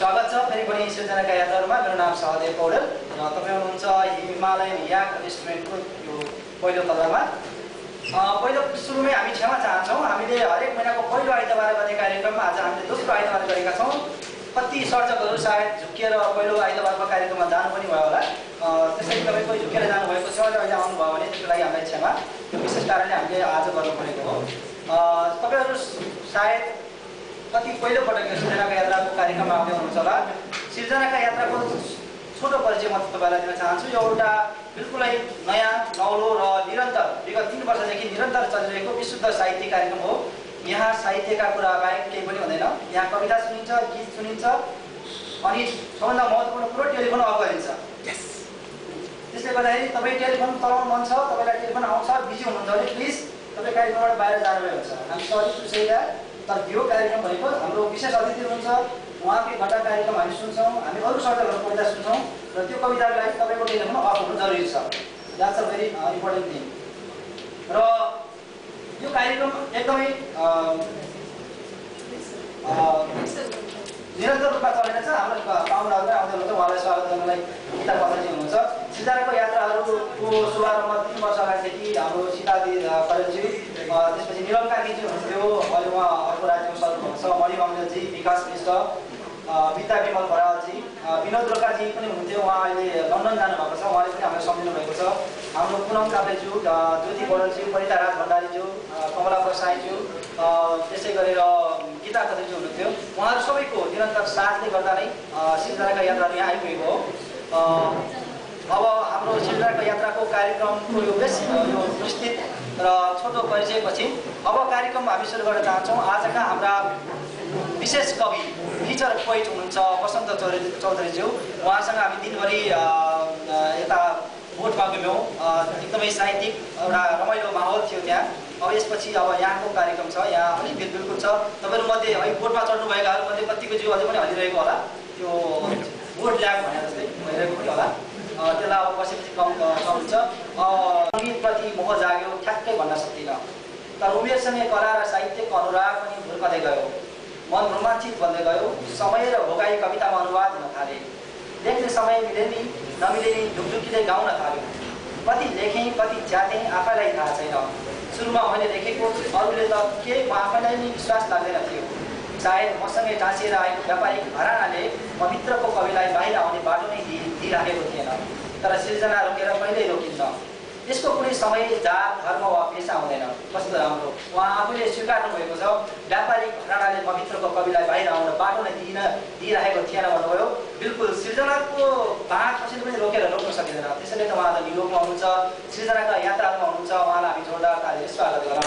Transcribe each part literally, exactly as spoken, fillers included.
स्वागत छ फेरि पनि सृजनाका यात्राहरुमा। मेरो नाम सहदेव पौडेल र तपाई हुनुहुन्छ हिमालयन याक रेस्टुरेन्टको यो पहिलो तलामा। पहिलो सुरुमै हामी क्षमा चाहन्छौँ। हामीले हरेक महिनाको पहिलो आइतबार गर्ने कार्यक्रममा आज हामीले दोस्रो आइतबार गरेका छौँ। कति सर्जकहरू सायद झुक्किएर पहिलो आइतबारको कार्यक्रममा जानु पनि भयो होला, त्यसैले तपाईँ कोही झुक्किएर जानुभएको छ र अहिले आउनुभयो भने त्यसको लागि हामीलाई क्षमा। यो विशेष कारणले हामीले आज गर्नु परेको हो। तपाईहरु सायद कति पहिलो पटक यो सृजनाका यात्राको कार्यक्रममा आउँदै हुनुहुन्छ होला। सृजनाका यात्राको छोटो परिचय म तपाईलाई दिन चाहन्छु। यो एउटा बिल्कुलै नयाँ नौलो र निरन्तर विगत तीन वर्षदेखि निरन्तर चलिरहेको विशुद्ध साहित्य कार्यक्रम हो। यहाँ साहित्यका कुरा बाहेक केही पनि हुँदैन। यहाँ कविता सुनिन्छ, गीत सुनिन्छ अनि सबभन्दा महत्त्वपूर्ण कुरो टेलिफोन अफ गरिन्छ। त्यसले गर्दाखेरि तपाईँ टेलिफोन चलाउनु मन छ, तपाईँलाई टेलिफोन आउँछ, बिजी हुनुहुन्छ भने प्लिज तपाईँ कार्यक्रमबाट बाहिर जानुभयो हुन्छ। हामी सरी सुसैदा, तर यो कार्यक्रम भनेको हाम्रो विशेष अतिथि हुनुहुन्छ, उहाँकै घटा कार्यक्रम हामी सुन्छौँ, हामी अरू सर्जकहरूको कविता सुन्छौँ र त्यो कविताको लागि तपाईँको टेलिफोन अफ हुनु जरुरी छ। That's a very important thing. र यो कार्यक्रम एकदमै निरन्तर रूपमा चलिरहेछ। हाम्रो पाहुनाहरू आउँदै हुनुहुन्छ, उहाँलाई स्वागत गर्नलाई गीता पत्रजी हुनुहुन्छ। सृजनाको यात्राहरूको शुभारम्भ तीन वर्ष अगाडिदेखि हाम्रो सीतादी खरेलजी, त्यसपछि निरम कार्कीजी हुनुहुन्थ्यो, अहिले उहाँ अर्को राज्यमा सर्नुहुन्छ, मणि बङ्गलजी, विकास विष्ट, विद्या विमल बरालजी, विनोद रोकाजी पनि हुनुहुन्थ्यो, उहाँ अहिले लन्डन जानुभएको छ, उहाँले पनि हामीलाई सम्झिनु भएको छ। हाम्रो पुनम काप्लेज्यू, ज्योति बडलज्यू, परिता राज भण्डारीज्यू, कमला प्रसाईज्यू, त्यसै गरेर गीता खत्रीज्यू हुनुहुन्थ्यो। उहाँहरू सबैको निरन्तर साथले गर्दा नै सृजनाका यात्राहरू यहाँ आइपुगेको हो। अब हाम्रो सृजनाका यात्राको कार्यक्रमको यो बेस यो विस्तृत र छोटो परिचयपछि अब कार्यक्रम हामी सुरु गर्न चाहन्छौँ। आजका हाम्रा विशेष कवि फिचर पोइट हुनुहुन्छ बसन्त चौधरी चौधरीज्यू। उहाँसँग हामी दिनभरि यता बोटमा गयौँ, एकदमै साहित्यिक एउटा रमाइलो माहौल थियो त्यहाँ। अब यसपछि अब यहाँको कार्यक्रम छ, यहाँ अलिक बिल्कुल छ। तपाईँहरूमध्ये है बोटमा चढ्नुभएकाहरूमध्ये कतिको जिउ अझै पनि हलिरहेको होला, त्यो बोट ल्याग भने जस्तै भइरहेको पनि होला, त्यसलाई अब बसेपछि कम कम हुन्छ। सङ्गीतप्रति मोह जाग्यो ठ्याक्कै भन्न सक्दिनँ, तर उमेरसँगै कला र साहित्यको अनुराग पनि भुर्कँदै गयो, मन रोमाञ्चित बन्दै गयो। समय र भोगाई कवितामा अनुवाद हुन थाले, लेख्ने समय मिले नि नमिले नि ढुकढुकीले गाउन थाल्यो। कति लेखेँ कति च्यातेँ आफैलाई थाहा छैन, सुरुमा मैले लेखेको अरूले त के म आफैलाई नै विश्वास लाग्दैन थियो। सायद मसँगै टाँसिएर आएको व्यापारिक घरानाले म भित्रको कविलाई बाहिर आउने बाटो नै दिइराखेको थिएन। तर सृजना रोकेर कहिल्यै रोकिन्न, यसको कुनै समय जात धर्म वा पेसा हुँदैन। कस्तो राम्रो उहाँ आफूले स्वीकार्नु भएको छ। व्यापारिक घरानाले म भित्रको कविलाई बाहिर आउन बाटो नै दिन दिइराखेको थिएन भन्नुभयो। बिल्कुल सृजनाको बाँध कसैले पनि रोकेर रोक्न सकिँदैन। त्यसैले त उहाँ त न्युयोर्कमा हुनुहुन्छ, सृजनाका यात्राहरूमा हुनुहुन्छ। उहाँलाई हामी जोरदार तालीले स्वागत गरौँ।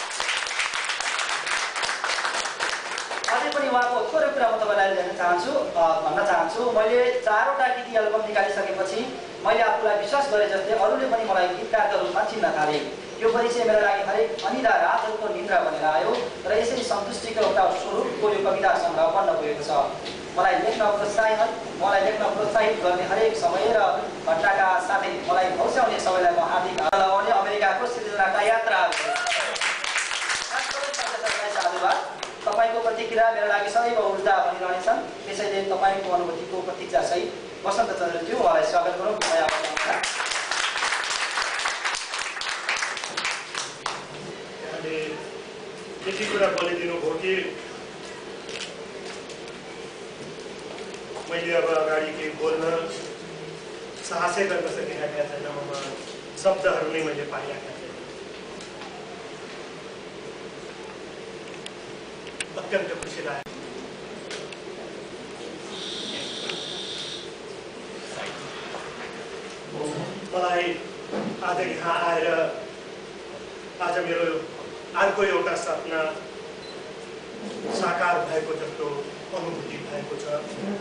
अझै पनि उहाँको थोरै कुरा म तपाईँलाई लेख्न चाहन्छु भन्न चाहन्छु। मैले चारवटा गीत एल्बम निकालिसकेपछि मैले आफूलाई विश्वास गरे जस्तै अरूले पनि मलाई गीतकारका रूपमा चिन्न थाले। यो परिचय मेरो लागि हरेक अनिदा रातहरूको निन्द्रा बनेर आयो र यसरी सन्तुष्टिको एउटा स्वरूपको यो कविता सङ्ग्रह बन्न गएको छ। मलाई लेख्न प्रोत्साहित मलाई लेख्न प्रोत्साहित गर्ने हरेक समय र घटनाका साथै मलाई हौस्याउने सबैलाई म हार्दिक लगाउने अमेरिकाको सृजनाका यात्राहरू। साधुवाद। तपाईँको प्रतिक्रिया मेरो लागि सदैव ऊर्जा बनिरहनेछन्। त्यसैले तपाईँको अनुभूतिको प्रतीक्षा सहित बसन्त चन्द्रज्यू, उहाँलाई स्वागत गरौँ। यति कुरा बोलिदिनु भयो कि मैले अब अगाडि केही बोल्न साहसै गर्न सकिरहेका छैन। ममा शब्दहरू नै मैले पाइरहेका छैन। अत्यन्त खुसी लाग्यो। मलाई आज यहाँ आएर आज मेरो अर्को एउटा सपना साकार भएको जस्तो अनुभूति भएको छ।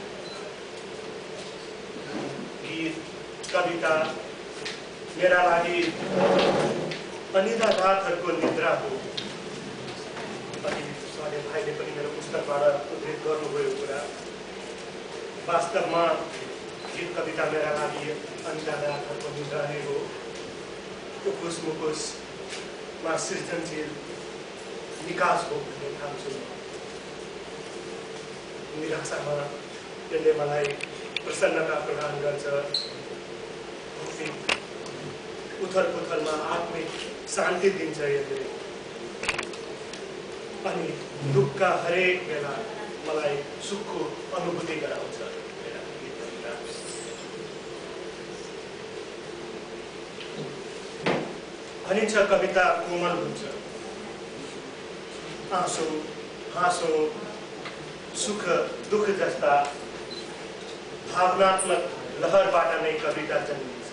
गीत कविता मेरा लागि अनिदा रातहरूको निद्रा हो। अनि सहदेव भाइले पनि मेरो पुस्तकबाट उद्धृत गर्नुभयो कुरा। वास्तवमा गीत कविता मेरा लागि अनिदा रातहरूको निद्रा नै हो। उकुस मुकुसमा सृजनशील विकास हो भन्ने ठान्छु। निराशामा त्यसले मलाई प्रसन्नता प्रदान गर्छ, उथल पुथलमा आत्मिक शान्ति दिन्छ यसले। अनि दुःख हरेक बेला मलाई सुखको अनुभूति गराउँछ मेरा गीत कविता। भनिन्छ कविता कोमल हुन्छ, आँसु हाँसो सुख दुःख जस्ता भावनात्मक लहरबाट नै कविता जन्मिन्छ।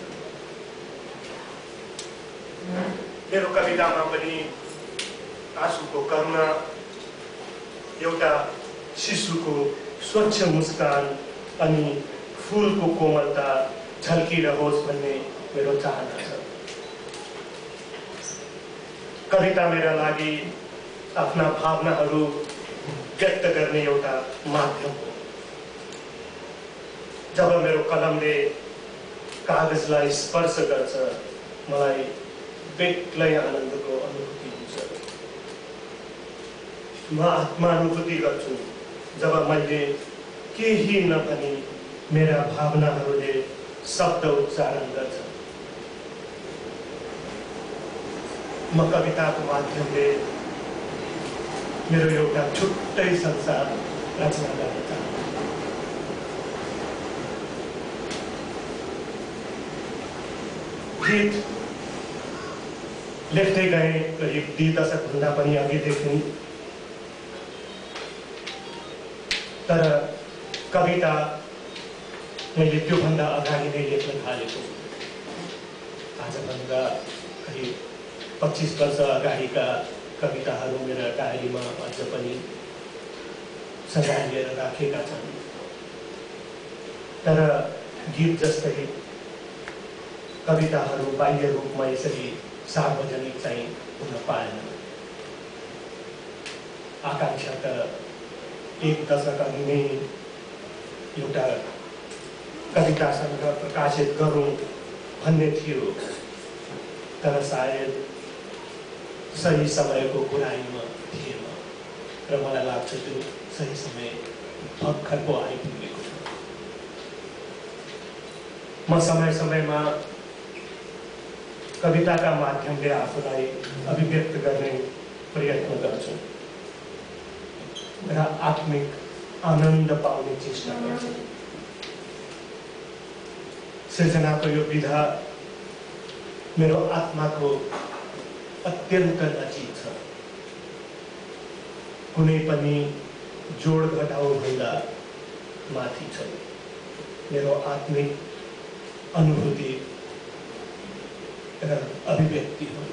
मेरो कवितामा पनि आँसुको करुणा, एउटा शिशुको स्वच्छ मुस्कान अनि फूलको कोमलता झल्किरहोस् भन्ने मेरो चाहना छ। कविता मेरा लागि आफ्ना भावनाहरू व्यक्त गर्ने एउटा माध्यम हो। जब मेरो कलमले कागजलाई स्पर्श गर्छ, मलाई बेग्लै आनन्दको अनुभूति हुन्छ। म आत्मानुभूति गर्छु जब मैले केही नभनी मेरा भावनाहरूले शब्द उच्चारण गर्छ। म कविताको माध्यमले मेरो एउटा छुट्टै संसार रचना गर्न चाहन्छु। गीत लेख्दै गए करिब दुई दशकभन्दा पनि अघिदेखि, तर कविता मैले त्योभन्दा अगाडि नै लेख्न थालेको। आजभन्दा करिब पच्चिस वर्ष अगाडिका कविताहरू मेरा डायरीमा अझ पनि सजाइएर राखेका छन्। तर गीत जस्तै कविताहरू बाह्य रूपमा यसरी सार्वजनिक चाहिँ हुन पाएन। आकांक्षा त एक दशक अघि नै एउटा कविता सङ्ग्रह प्रकाशित गरौँ भन्ने थियो, तर सायद सही समयको कुराइमा थिएन र मलाई लाग्छ त्यो सही समय भर्खर पो आइपुगेको छ। म समय समयमा कविताका माध्यमले आफूलाई अभिव्यक्त गर्ने प्रयत्न गर्छु र आत्मिक आनन्द पाउने चेष्टा गर्छु। सृजनाको यो विधा मेरो आत्माको अत्यन्त नजिक छ। कुनै पनि जोड घटाउ भन्दा माथि छ मेरो आत्मिक अनुभूति र अभिव्यक्तिहरू।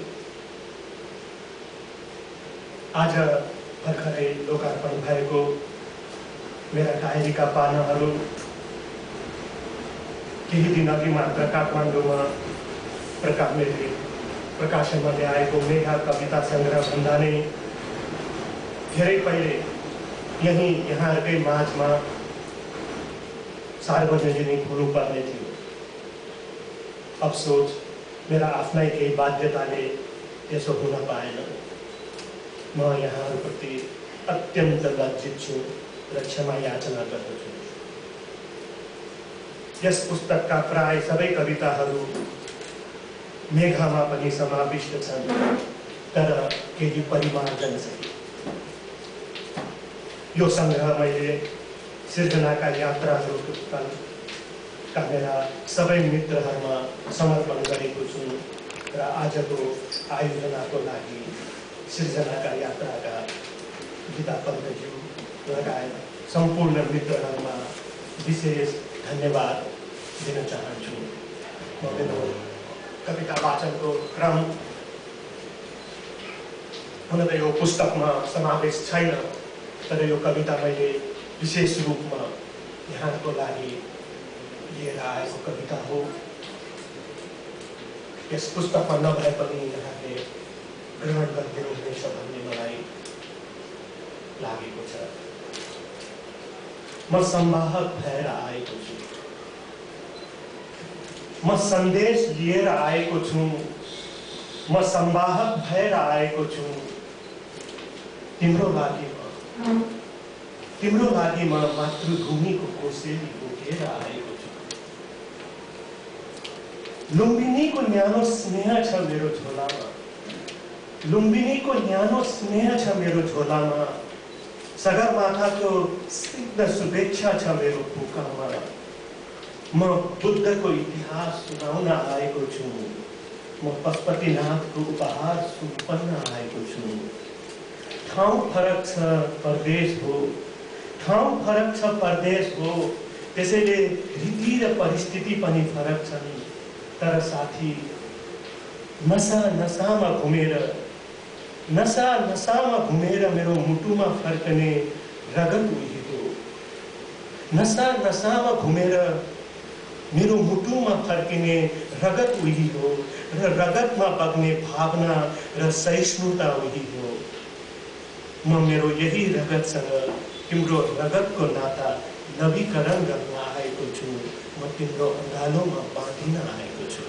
आज भर्खरै लोकार्पण भएको मेरा डायरीका पानाहरू केही दिन अघि मात्र काठमाडौँमा प्रकाशले प्रकाशनमा ल्याएको मेघा कविता सङ्ग्रहभन्दा नै धेरै पहिले यही यहाँहरूकै माझमा सार्वजनिक हुनुपर्ने थियो। अफसोस मेरा आफ्नै केही बाध्यताले त्यसो हुन पाएन। म यहाँहरूप्रति अत्यन्त लज्जित छु र क्षमा याचना गर्दछु। यस पुस्तकका प्राय सबै कविताहरू मेघामा पनि समाविष्ट छन्, तर केही परिमार्जन सहित। यो सङ्ग्रह मैले सृजनाका यात्राहरूका मेरा सबै मित्रहरूमा समर्पण गरेको छु र आजको आयोजनाको लागि सृजनाका यात्राका गीता पन्तज्यू लगायत सम्पूर्ण मित्रहरूमा विशेष धन्यवाद दिन चाहन्छु। म मेरो कविता वाचनको क्रम हुन त यो पुस्तकमा समावेश छैन, तर यो कविता मैले विशेष रूपमा यहाँको लागि लिएर आएको कविता हो। यस पुस्तकमा नभए पनि यहाँले ग्रहण गरिदिनुहुनेछ भन्ने मलाई लागेको छ। म संवाहक भएर आएको छु, म सन्देश लिएर आएको छु, म संवाहक भएर आएको छु तिम्रो लागि। म तिम्रो लागि म मातृभूमिको कोसेली बोकेर आएको छु। लुम्बिनीको न्यानो स्नेह छ मेरो झोलामा, लुम्बिनीको न्यानो स्नेह छ मेरो झोलामा, सगरमाथाको स्निग्ध शुभेच्छा छ मेरो पोकामा। म बुद्धको इतिहास सुनाउन आएको छु, म पशुपतिनाथको उपहार सुम्पन्न आएको छु। ठाउँ फरक छ परदेश हो, ठाउँ फरक छ परदेश हो, त्यसैले रीति र परिस्थिति पनि फरक छन्। तर साथी, नसा नसामा घुमेर नसा नसामा घुमेर मेरो मुटुमा फर्कने रगत उही हो। नसा नसामा घुमेर मेरो मुटुमा फर्किने रगत उही हो र रगतमा बग्ने भावना र सहिष्णुता उही हो। म मेरो यही रगतसँग तिम्रो रगतको नाता नवीकरण गर्न आएको छु। म तिम्रो अँगालोमा बाँधिन आएको छु।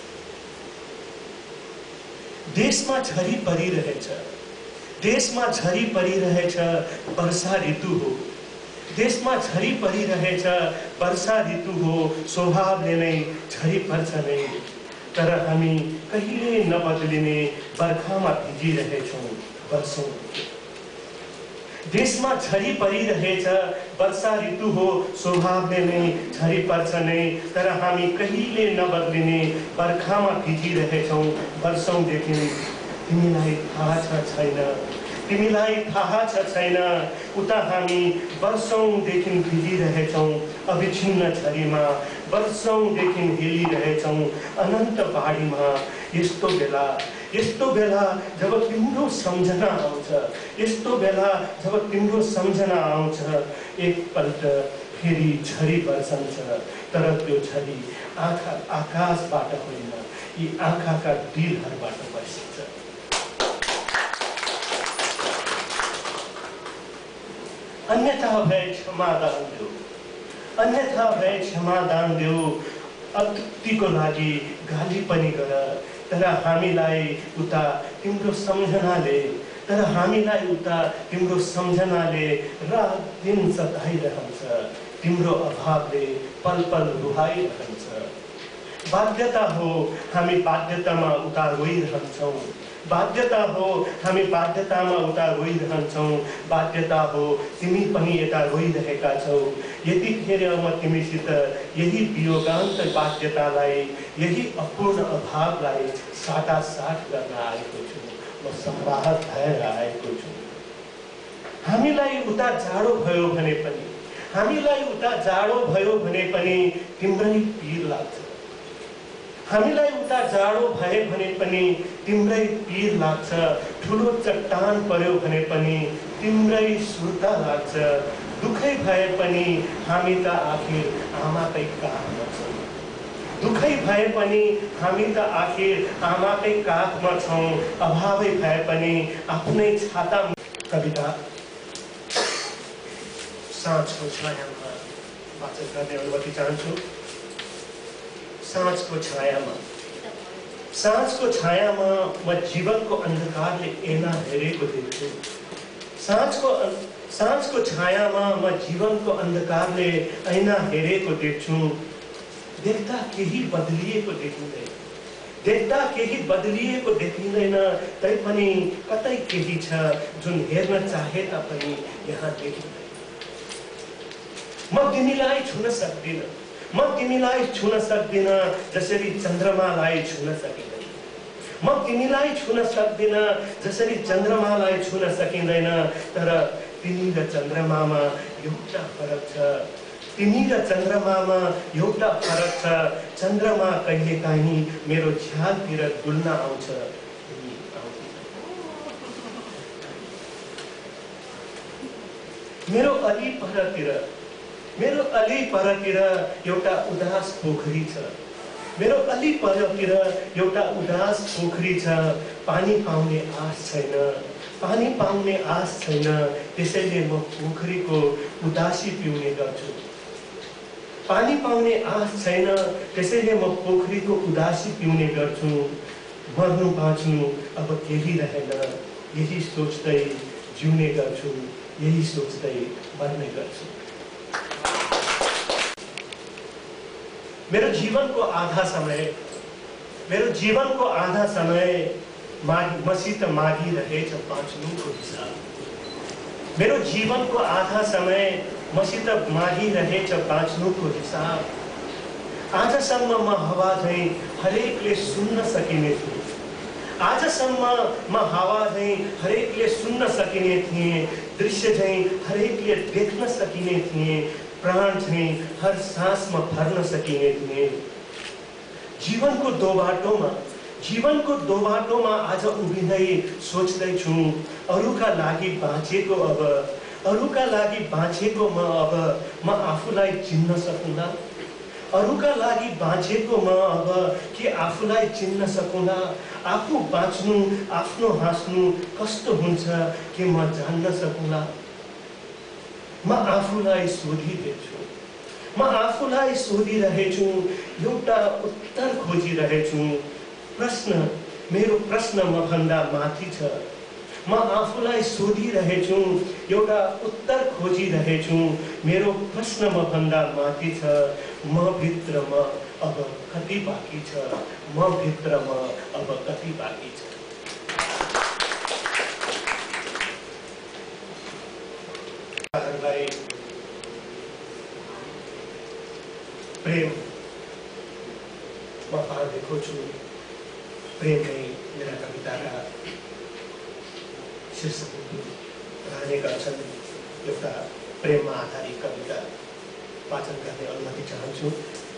देशमा झरी परिरहेछ, देशमा झरी परिरहेछ, वर्षा ऋतु हो। देशमा झरी परिरहेछ, वर्षा ऋतु हो, स्वभावले नै झरी पर्छ नै। तर हामी कहिले नबदलिने बर्खामा भिजिरहेछौँ वर्षौं। देशमा झरी परिरहेछ, वर्षा ऋतु हो, स्वभावले नै झरी पर्छ नै। तर हामी कहिले नबदलिने बर्खामा भिजिरहेछौँ वर्षौंदेखि। तिमीलाई थाहा छ छैन, तिमीलाई थाहा छ छैन, उता हामी वर्षौंदेखि भिजिरहेछौँ अविच्छिन्न झरीमा, वर्षौंदेखि हिलिरहेछौँ अनन्त बाढीमा। यस्तो बेला यस्तो बेला जब तिम्रो सम्झना आउँछ, यस्तो बेला जब तिम्रो सम्झना आउँछ, एकपल्ट फेरि झरी बर्सन्छ। तर त्यो झरी आँखा आकाशबाट होइन, यी आँखाका दिलहरूबाट बर्सिन्छ। अन्यथा भए क्षमादान देऊ, अन्यथा भए क्षमादान देऊ। अतृप्तिको लागि गाली पनि गर, तर हामीलाई उता तिम्रो सम्झनाले तर हामीलाई उता तिम्रो सम्झनाले रात दिन सताइरहन्छ। तिम्रो अभावले पल पल रुहाइरहन्छ। बाध्यता हो हामी बाध्यतामा उता रोइरहन्छौँ, बाध्यता हो हामी बाध्यतामा उता रोइरहन्छौँ। बाध्यता हो तिमी पनि यता रोइरहेका छौ। यतिखेर म तिमीसित यही वियोगान्त बाध्यतालाई, यही अपूर्ण अभावलाई साटासाट गर्न आएको छु। म सम्वाहक भएर आएको छु। हामीलाई उता जाडो भयो भने पनि हामीलाई उता जाडो भयो भने पनि तिम्रै पीर लाग्छ। हामीलाई उता जाडो भए भने पनि तिम्रै पीर लाग्छ। ठुलो चट्टान पर्यो भने पनि तिम्रै सुर्ता लाग्छ। दुखै भए पनि हामी त आखिर आमाकै काखमा छौँ। दुखै भए पनि हामी त आखिर आमाकै काखमा छौँ। अभावै भए पनि आफ्नै छाता। कविता साँझको छायामा वाचन गर्ने अनुमति चाहन्छु। साँझको छायामा साँझको छायामा म जीवनको अन्धकारले ऐना हेरेको देख्छु। साँझको साँझको छायामा म जीवनको अन्धकारले ऐना हेरेको देख्छु। देख्दा केही बदलिएको देखिँदैन, देख्दा केही बदलिएको देखिँदैन। तैपनि कतै केही छ जुन हेर्न चाहे तापनि यहाँ देखिँदैन। म तिमीलाई छुन सक्दिन, म तिमीलाई छुन सक्दिन जसरी चन्द्रमालाई छुन सकिँदैन। म तिमीलाई छुन सक्दिन जसरी चन्द्रमालाई छुन सकिँदैन। तर तिमी र चन्द्रमामा एउटा फरक छ, तिमी र चन्द्रमामा एउटा फरक छ। चन्द्रमा कहिलेकाहीँ मेरो झ्यालतिर डुल्न आउँछ, तिमी आउँदैन। मेरो अलि परतिर मेरो अलि परतिर एउटा उदास पोखरी छ, मेरो अलि परतिर एउटा उदास पोखरी छ। पानी पाउने आश छैन, पानी पाउने आश छैन। त्यसैले म पोखरीको उदासी पिउने गर्छु। पानी पाउने आश छैन, त्यसैले म पोखरीको उदासी पिउने गर्छु। मर्नु बाँच्नु अब केही रहेन, यही सोच्दै जिउने गर्छु। यही सोच्दै मर्ने गर्छु। मेरो जीवनको आधा समय मेरो जीवनको आधा समय मसित मागिरहेछ बाँच्नुको हिसाब। मेरो जीवनको आधा समय मसित मागिरहेछ बाँच्नुको हिसाब। आजसम्म म हावा झैँ हरेकले सुन्न सकिने थिएँ। आजसम्म म हावा झैँ हरेकले सुन्न सकिने थिएँ। दृश्य झैँ हरेकले देख्न सकिने थिएँ। प्राण झैँ हर सासमा भर्न सकिने थिएँ। जीवनको दो बाटोमा जीवनको दो बाटोमा आज उभिँदै सोच्दैछु अरूका लागि बाँचेको अब अरूका लागि बाँचेको म अब म आफूलाई चिन्न सकुँला। अरूका लागि बाँचेको म अब के आफूलाई चिन्न सकुँला। आफू बाँच्नु आफ्नो हाँस्नु कस्तो हुन्छ के म जान्न सकुँला। म आफूलाई सोधिरहेछु म आफूलाई सोधिरहेछु एउटा उत्तर खोजिरहेछु। प्रश्न मेरो प्रश्न म भन्दा माथि छ। म आफूलाई सोधिरहेछु एउटा उत्तर खोजिरहेछु। मेरो प्रश्न म भन्दा माथि छ। म भित्र म अब कति बाँकी छ म भित्र म अब कति बाँकी छ। प्रेम म पार्दैको छु। प्रेम नै मेरा कविताका शीर्षकहरू रहने गर्छन्। एउटा प्रेममा आधारित कविता वाचन गर्ने अनुमति चाहन्छु।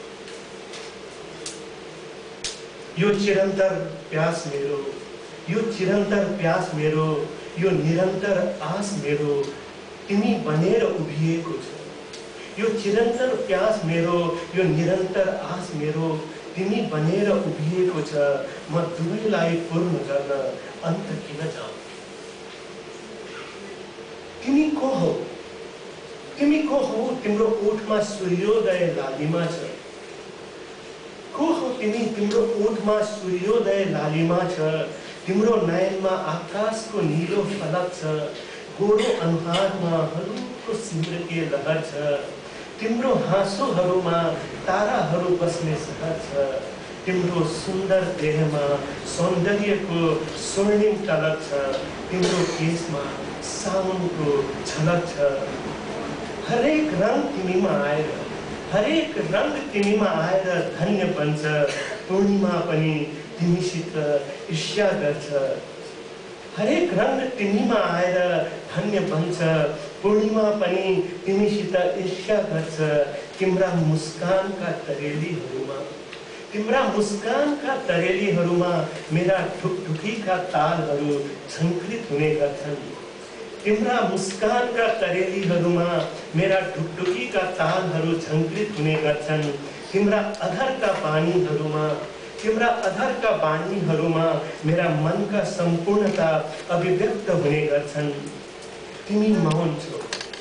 यो चिरन्तर प्यास मेरो यो चिरन्तर प्यास मेरो यो निरन्तर आस मेरो तिमी बनेर उभिएको छ। यो चिरन्तर प्यास मेरो यो निरन्तर आस मेरो तिमी बनेर उभिएको छ। म दुवैलाई पूर्ण गर्न अन्त किन जाऊँ। तिमी को हौ तिमी को हौ तिम्रो ओठमा सूर्योदय लालिमा छ। को हौ तिमी तिम्रो ओठमा सूर्योदय लालिमा छ। तिम्रो नयनमा आकाशको नीलो फलक छ। गोरो अनुहारमा हलुको सिमरके लहर छ। तिम्रो हाँसोहरूमा ताराहरू बस्ने सहर छ। तिम्रो सुन्दर देहमा सौन्दर्यको स्वर्णिम टलक छ। तिम्रो केशमा साउनको झलक छ। हरेक रंग तिमीमा आएर हरेक रंग तिमीमा आएर धन्य बन्छ। पूर्णिमा पनि तिमीसित ईर्ष्या गर्छ। हरेक रंग तिमीमा आएर धन्य बन्छ। पूर्णिमा पनि तिमीसित ईर्ष्या गर्छ। तिम्रा मुस्कानका तरेलीहरूमा तिम्रा मुस्कानका तरेलीहरूमा मेरा ढुकढुकीका तालहरू झङ्कृत हुने गर्छन्। तिम्रा मुस्कानका तरेलीहरूमा मेरा ढुकढुकीका तालहरू झङ्कृत हुने गर्छन्। तिम्रा अधरका बानीहरूमा तिम्रा अधरका बानीहरूमा मेरा मनका सम्पूर्णता अभिव्यक्त हुने गर्छन्। तिमी मौन छौ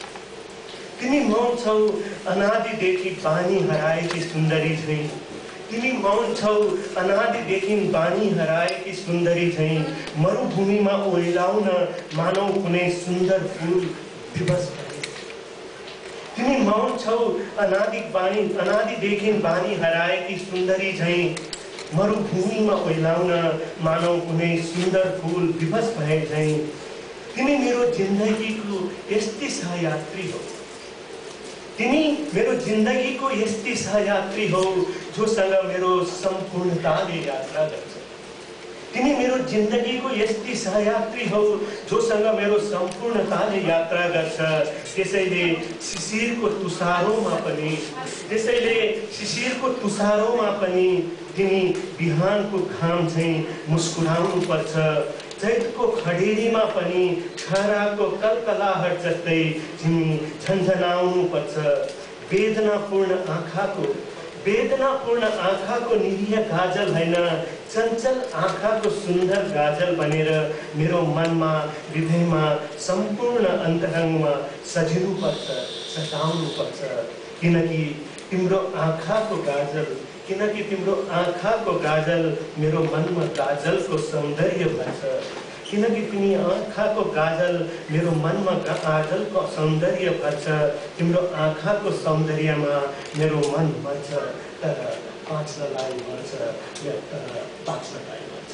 तिमी मौन छौ अनादिदेखि बानी हराएकी सुन्दरी झैं। तिमी मौन छौ अनादिदेखि बानी हराएकी सुन्दरी झैं। मरुभूमिमा ओइलाउन मानौ कुनै सुन्दर फूल विवश भए। तिमी मौन छौ अनादि बानी अनादिदेखि बानी हराएकी सुन्दरी झैं। मरुभूमिमा ओइलाउन मानौ कुनै सुन्दर फूल विवश भए झैं। तिमी मेरो जिन्दगीको यस्ती सहयात्री हो तिमी मेरो जिन्दगीको यस्ती सहयात्री हो जोसँग मेरो सम्पूर्णताले यात्रा गर्छ। तिमी मेरो जिन्दगीको यस्ती सहयात्री हो जोसँग मेरो सम्पूर्णताले यात्रा गर्छ। त्यसैले शिशिरको तुषारोमा पनि त्यसैले शिशिरको तुषारोमा पनि तिमी बिहानको घाम झैं मुस्कुराउनु पर्छ। चैतको खडेरीमा पनि छराको कलकलाहट जस्तै तिमी झन्झनाउनु पर्छ। वेदनापूर्ण आँखाको वेदनापूर्ण आँखाको निरीह गाजल हैन चञ्चल आँखाको सुन्दर गाजल बनेर मेरो मनमा हृदयमा सम्पूर्ण अन्तरङ्गमा सजिनु पर्छ सटाउनु पर्छ। किनकि तिम्रो आँखाको गाजल किनकि तिम्रो आँखाको गाजल मेरो मनमा गाजलको सौन्दर्य भन्छ। किनकि तिमी आँखाको गाजल मेरो मनमा आजलको सौन्दर्य भर्छ, तिम्रो आँखाको सौन्दर्यमा मेरो मन मर्छ, तर बाँच्नलाई मर्छ, तर बाँच्नलाई मर्छ।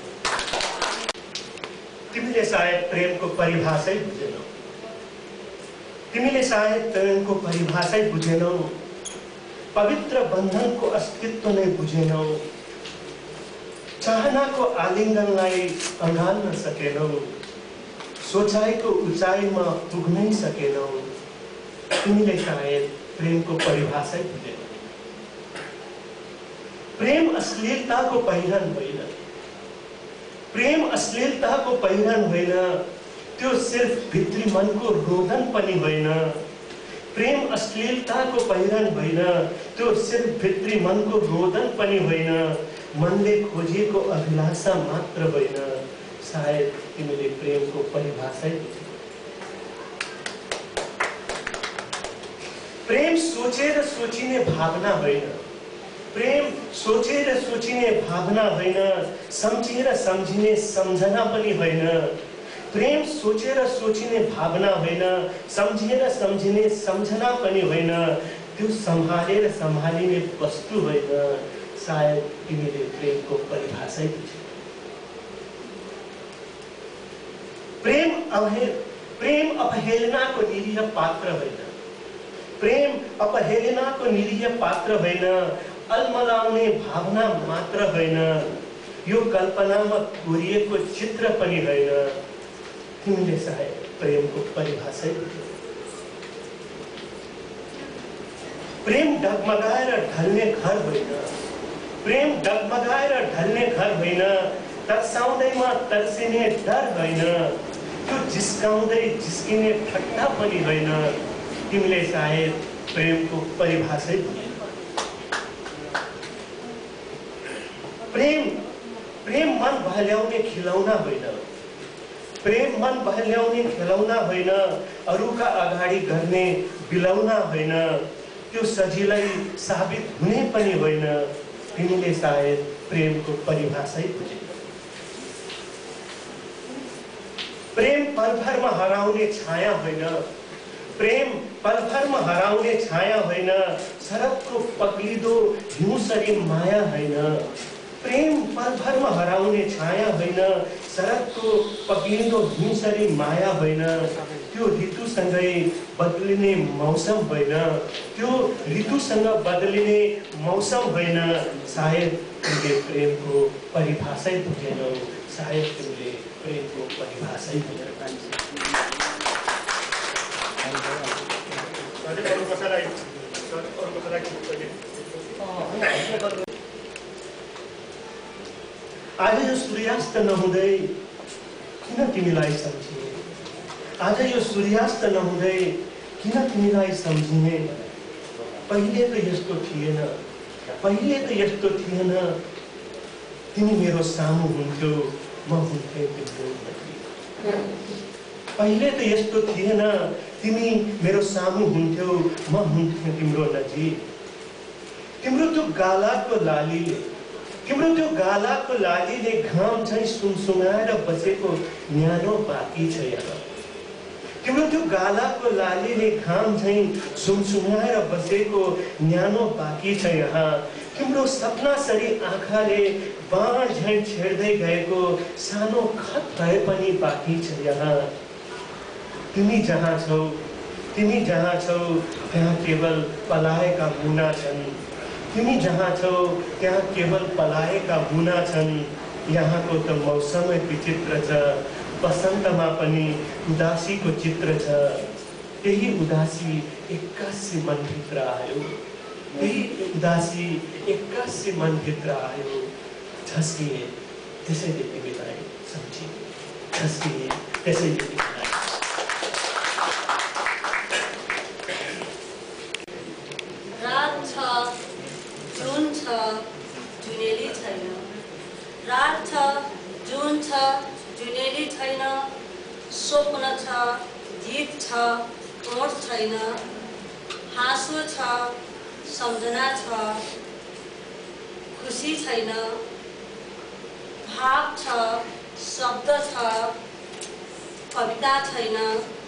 तिमीले सायद प्रेमको परिभाषै बुझेनौ, तिमीले सायद प्रेमको परिभाषै बुझेनौ, पवित्र बन्धनको अस्तित्व नै बुझेनौ, चाहनाको आलिङ्गनलाई अँगाल्न सकेनौ, सोचाइको उचाइमा पुग्नै सकेनौ। तिमीले सायद प्रेमको परिभाषै बुझेनौ। प्रेम अश्लीलताको पहिरन होइन, प्रेम अश्लीलताको पहिरन होइन, त्यो सिर्फ भित्री मनको रोदन पनि होइन। प्रेम अश्लीलताको पहिरन होइन, त्यो सिर्फ भित्री मनको रोदन पनि होइन, मनले खोजिएको अभिलाषा मात्र होइन। सायद तिमीले प्रेमको परिभाषै बुझेनौ। प्रेम सोचेर सोचिने भावना होइन, प्रेम सोचेर सोचिने भावना होइन, सम्झेर सम्झिने सम्झना पनि होइन। प्रेम सोचेर सोचिने भावना होइन, सम्झेर सम्झिने सम्झना पनि होइन, त्यो सम्हालेर सम्हालिने वस्तु होइन। सायद तिमीले प्रेमको परिभाषै बुझेनौ। प्रेम अवहे प्रेम अपहेलनाको निरीह पात्र होइन, प्रेम अपहेलनाको निरीह पात्र होइन, अलमलाउने भावना मात्र होइन, यो कल्पनामा कोरिएको चित्र पनि होइन। तिमीले सायद प्रेमको परिभाषै बुझेनौ। प्रेम डगमगाएर ढल्ने घर होइन, प्रेम डगमगाएर ढल्ने घर होइन, तर्साउँदैमा तर्सिने डर होइन, त्यो जिस्काउँदै जिस्किने ठट्टा पनि होइन। तिमीले सायद प्रेमको परिभाषै बुझेनौ। प्रेम प्रेम मन बहल्याउने खिलौना होइन, प्रेम मन बहल्याउने खेलौना होइन, अरूका अगाडि गर्ने बिलौना होइन, त्यो सजिलै साबित हुने पनि होइन। तिमीले सायद प्रेमको परिभाषै बुझेनौ। प्रेम पलभरमा हराउने छाया होइन, प्रेम पलभरमा हराउने छाया होइन, शरदको पग्लिदो हिउँसरी माया होइन। प्रेम पलभरमा हराउने छाया होइन, शरदको पग्लिदो हिउँसरी माया होइन, त्यो ऋतुसँगै बदलिने मौसम होइन, त्यो ऋतुसँग बदलिने मौसम होइन। सायद तिमीले प्रेमको परिभाषै बुझेनौ, सायद तिमीले प्रेमको परिभाषै बुझेनौ। आज यो सूर्यास्त नहुँदै किन तिमीलाई सम्झिने, आज यो सूर्यास्त नहुँदै किन तिमीलाई सम्झिने। पहिले त यस्तो थिएन, पहिले त यस्तो थिएन, तिमी मेरो सामु हुन्थ्यौ, म हुन्थेँ तिम्रो नजिक। पहिले त यस्तो थिएन, तिमी मेरो सामु हुन्थ्यौ, म हुन्थेँ तिम्रो नजिक। तिम्रो त्यो गालाको लालीले तिम्रो त्यो गालाको लालीले घाम झैँ सुमसुमाएर बसेको न्यानो बाँकी छ यहाँ। तिम्रो त्यो गालाको लालीले घाम झैँ सुमसुमाएर बसेको न्यानो बाँकी छ यहाँ। तिम्रो सपनासरी आँखाले बाण झैँ छेड्दै गएको सानो खत भए पनि बाँकी छ यहाँ। तिमी जहाँ छौ तिमी जहाँ छौ त्यहाँ केवल पलाएका मुना छन्, तिमी जहाँ छौ त्यहाँ केवल पलाएका मुना छन्। यहाँको त मौसमै विचित्र छ, बसन्तमा पनि उदासीको चित्र छ। त्यही उदासी एक्कासी मनभित्र आयो, त्यही उदासी एक्कासी मनभित्र आयो। झस्किए त्यसैले तिमीलाई सम्झिए, झस्किए त्यसैले तिमीलाई। रात छ, जुन छ, जुनेली छैन। रात छ, जुन छ, जुनेली छैन। स्वप्न छ, गीत छ, ओठ छैन। हाँसो छ, सम्झना छ, खुसी छैन। भाव छ, शब्द छ, कविता छैन,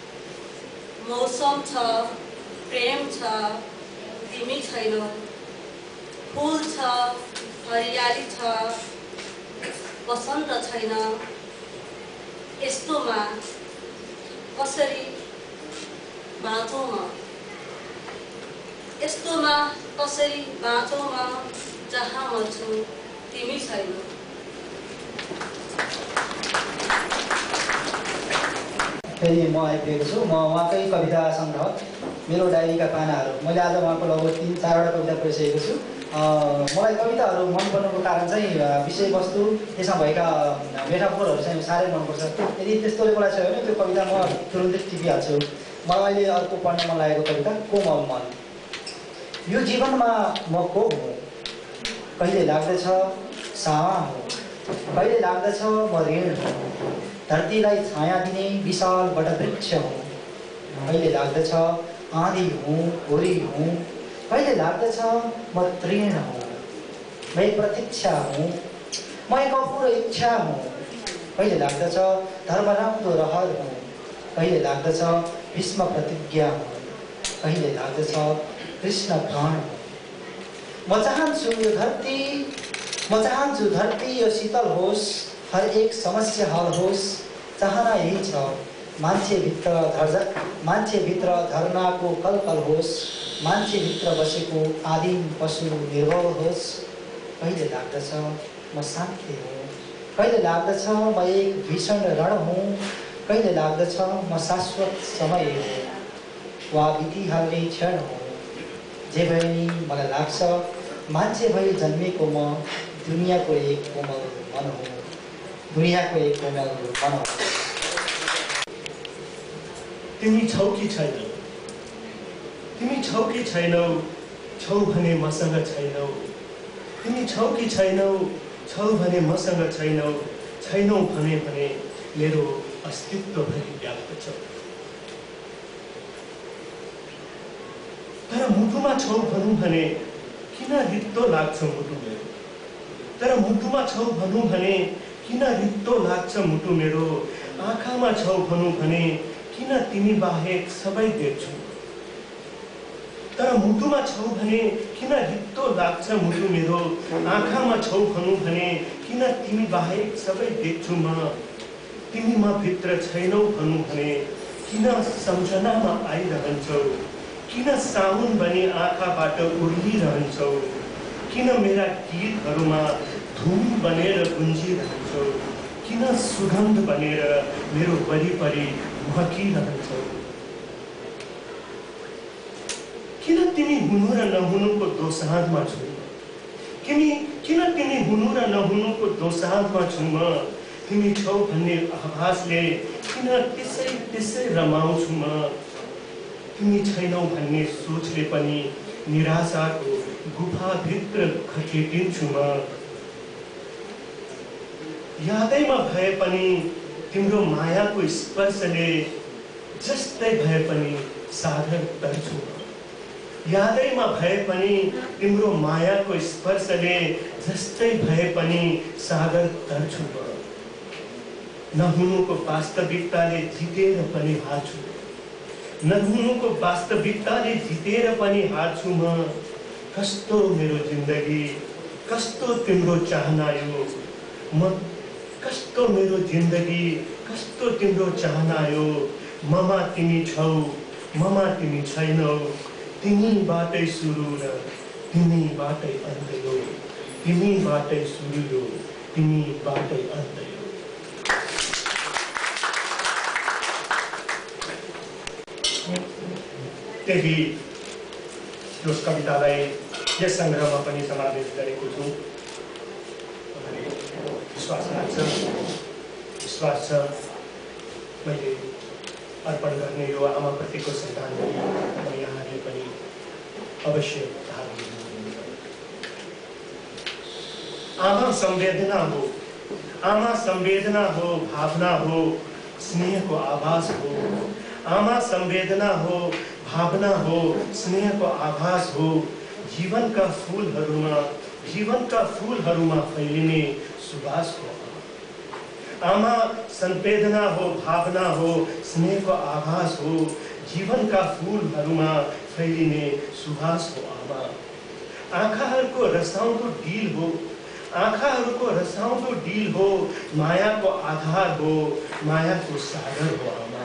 मौसम छ, प्रेम छ, तिमी छैनौ, फूल छ, हरियाली छ, बसन्त छैन, यस्तोमा कसरी बाँचौँ म, यस्तोमा कसरी बाँचौँ म, जहाँ म छु तिमी छैनौ। फेरि म आइपुगेको छु। म उहाँकै कविता सङ्ग्रह मेरो डायरीका पानाहरू, मैले आज उहाँको लगभग तिन चारवटा कविता पढिसकेको छु। मलाई कविताहरू मन पर्नुको कारण चाहिँ विषयवस्तु, त्यसमा भएका मेटाफोरहरू चाहिँ साह्रै मनपर्छ। यदि त्यस्तोले मलाई छ भने त्यो कविता म तुरुन्तै टिपिहाल्छु। मलाई अहिले अर्को पढ्न मन लागेको कविता कोमल मन। यो जीवनमा म को हुँ, कहिले लाग्दछ सावा हुँ, कहिले लाग्दछ म ऋण हुँ, धरतीलाई छाया दिने विशाल वटवृक्ष हुँ, कहिले लाग्दछ आँधी हुँ हुरी हुँ, कहिले लाग्दछ म तृण हुँ, म एक प्रतीक्षा हुँ, म एक अपुरो इच्छा हुँ, कहिले लाग्दछ धर्मराम्दो रहर हुँ, कहिले लाग्दछ भीष्म प्रतिज्ञा हुँ, कहिले लाग्दछ कृष्ण प्राण हुँ। म चाहन्छु यो धरती, म चाहन्छु धरती यो शीतल होस्, हर एक समस्या हल होस्। चाहना यही छ मान्छेभित्र धर्ज मान्छेभित्र धर्नाको कलकल होस्, मान्छेभित्र बसेको आदिम पशु निर्भव होस्। कहिले लाग्दछ म शान्ति हुँ, कहिले लाग्दछ म एक भीषण रण हुँ, कहिले लाग्दछ म शाश्वत समय हुँ वा बितिहाल्ने क्षण हुँ। जे भए नि मलाई लाग्छ मान्छे भई जन्मेको म दुनियाँको एक कोमल मन हुँ, दुनियाँको एक कोमल मन हुँ। तिमी छौ कि छैनौ, तिमी छौ कि छैनौ, छौ भने मसँग छैनौ, तिमी छौ कि छैनौ, छौ भने मसँग छैनौ, छैनौ भने भने मेरो अस्तित्व भरि व्याप्त छ। तर मुटुमा छौ भनौँ भने किन रित्तो लाग्छ मुटु मेरो, तर मुटुमा छौ भनौँ भने किन रित्तो लाग्छ मुटु मेरो, आँखामा छौ भनौँ भने किन तिमी बाहेक सबै देख्छु, तर मुटुमा छौ भने किन रित्तो लाग्छ मुटु मेरो, आँखामा छौ भनौँ भने किन तिमी बाहेक सबै देख्छु म, तिमी म भित्र छैनौ भनौँ भने किन सम्झनामा आइरहन्छौ, किन साउन बनी आँखाबाट उर्लिरहन्छौ, किन मेरा गीतहरूमा धुम बनेर गुन्जिरहन्छौ, किन सुगन्ध बनेर मेरो वरिपरि महकिरहन्छौ। किन तिमी हुनु र नहुनुको दोसाँधमा छु म, किमी किन तिमी हुनु र नहुनुको दोसाँधमा छु म, तिमी छौ भन्ने आभासले किन त्यसै त्यसै रमाउँछु म, तिमी छैनौ भन्ने सोचले पनि निराशाको गुफाभित्र खटेटिन्छु म, यादैमा भए पनि तिम्रो मायाको स्पर्शले जस्तै भए पनि सागर तर्छु म, यादैमा भए पनि तिम्रो मायाको स्पर्शले जस्तै भए पनि सागर तर्छु म, नहुनुको वास्तविकताले जितेर पनि हार्छु, नहुनुको वास्तविकताले जितेर पनि हार्छु म। कस्तो मेरो जिन्दगी, कस्तो तिम्रो चाहना यो म, कस्तो मेरो जिन्दगी, कस्तो तिम्रो चाहना यो, ममा तिमी छौ ममा तिमी छैनौ, तिमीबाटै सुरु र तिमीबाटै अन्त यो, तिमीबाटै सुरु यो तिमीबाटै अन्त यो। त्यही यस कवितालाई यस सङ्ग्रहमा पनि समावेश गरेको छु। विश्वास लाग्छ, विश्वास छ मैले अर्पण गर्ने यो आमाप्रतिको श्रद्धाञ्जली म यहाँहरूले पनि अवश्य भाग लिनुहुन्छ। आमा संवेदना हो, आमा संवेदना हो, भावना हो, स्नेहको आभास हो, आमा संवेदना हो, भावना हो, स्नेहको आभास हो, जीवनका फूलहरूमा जीवनका फूलहरूमा फैलिने सुवास हो। आमा संवेदना हो, भावना हो, स्नेहको आभास हो, जीवनका फूलहरूमा फैलिने सुवास हो आमा। आँखाहरूको रसाउँदो डिल हो, आँखाहरूको रसाउँदो डिल हो, मायाको आधार हो, मायाको सागर हो आमा।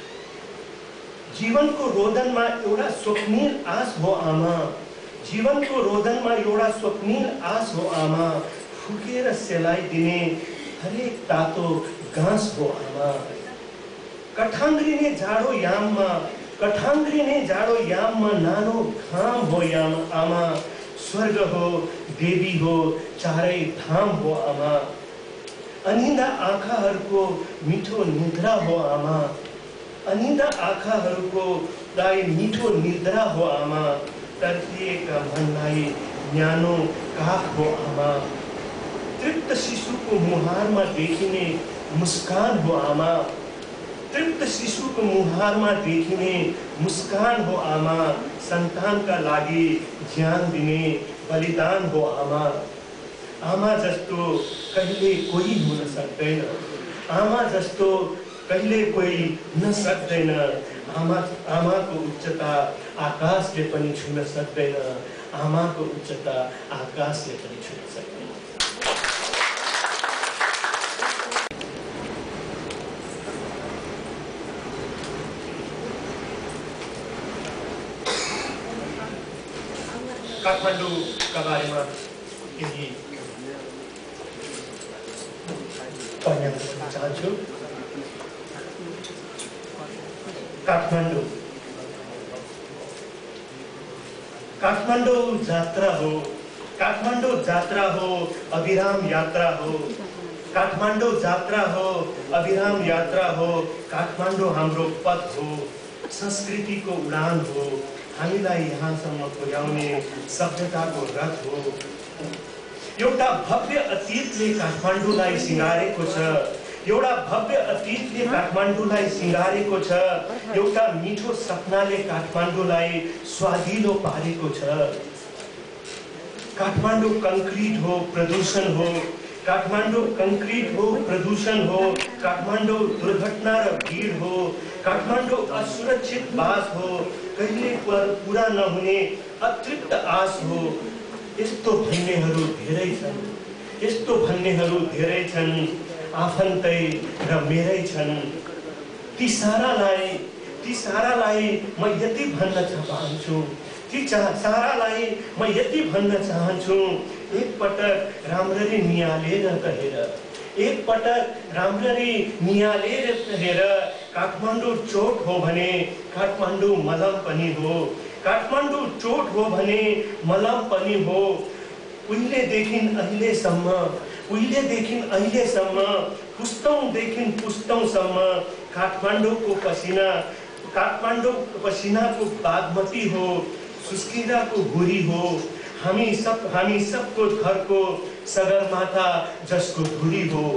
जीवनको रोदनमा एउटा स्वप्निल आस हो आमा, जीवनको रोदनमा एउटा स्वप्निल आस हो आमा। फुकेर सेलाइदिने हरेक तातो घाँस हो आमा। कठाङ्ग्रिने जाडो याममा, कठाङ्ग्रिने जाडो याममा नानो घाम हो याम आमा। स्वर्ग हो, देवी हो, चारै धाम हो आमा। अनिन्दा आँखाहरूको मिठो निद्रा हो आमा, अनिन्दा आँखाहरूको लाई मिठो निद्रा हो आमा। तर्किएका मनलाई न्यानो काख हो आमा। तृप्त शिशुको मुहारमा देखिने मुस्कान हो आमा, तृप्त शिशुको मुहारमा देखिने मुस्कान हो आमा। सन्तानका लागि ज्यान दिने बलिदान हो आमा। आमा जस्तो कहिले कोही हुन सक्दैन, आमा जस्तो कहिले कोही हुन सक्दैन। आमा आमाको उच्चता आकाशले पनि छुन सक्दैन, आमाको उच्चता आकाशले पनि छुन सक्दैन। काठमाडौँका बारेमा केही पढ्न चाहन्छु। काठमाडौँ काठमाडौँ जात्रा हो, काठमाडौँ जात्रा हो, अविराम यात्रा हो। काठमाडौँ जात्रा हो, अविराम यात्रा हो। काठमाडौँ हाम्रो पथ हो, संस्कृतिको उडान हो, हामीलाई यहाँसम्म पुर्याउने सभ्यताको रथ हो। एउटा भव्य अतीतले काठमाडौँलाई सिँगारेको छ, एउटा भव्य अतीतले काठमाडौँलाई सिँगारेको छ। एउटा मिठो सपनाले काठमाडौँलाई स्वादिलो पारेको छ। काठमाडौँ कंक्रिट हो, प्रदूषण हो, काठमाडौँ कंक्रिट हो, प्रदूषण हो। काठमाडौँ दुर्घटना र भीड हो, काठमाडौँ असुरक्षित बास हो, कहिले पर पूरा नहुने अतृप्त आस हो। यस्तो भन्नेहरू धेरै छन्, यस्तो भन्नेहरू धेरै छन्, आफन्तै र मेरै छन्। ती सारालाई ती सारालाई म यति भन्न चाहन्छु, ती सारालाई म यति भन्न चाहन्छु। एक पटक राम्ररी नियालेर कहेर, एक पटक राम्ररी नियालेर कहेर। काठमाडौँ चोट हो भने काठमाडौँ मलम पनि हो, काठमाडौँ चोट हो भने मलम पनि हो। उहिलेदेखि अहिलेसम्म, उहिलेदेखि अहिलेसम्म, पुस्तौँदेखि पुस्तौँसम्म काठमाडौँको पसिना, काठमाडौँको पसिनाको बागमती हो, सुस्किराको हुरी हो। हामी सब हामी सबको घरको सगरमाथा जसको धुरी हो।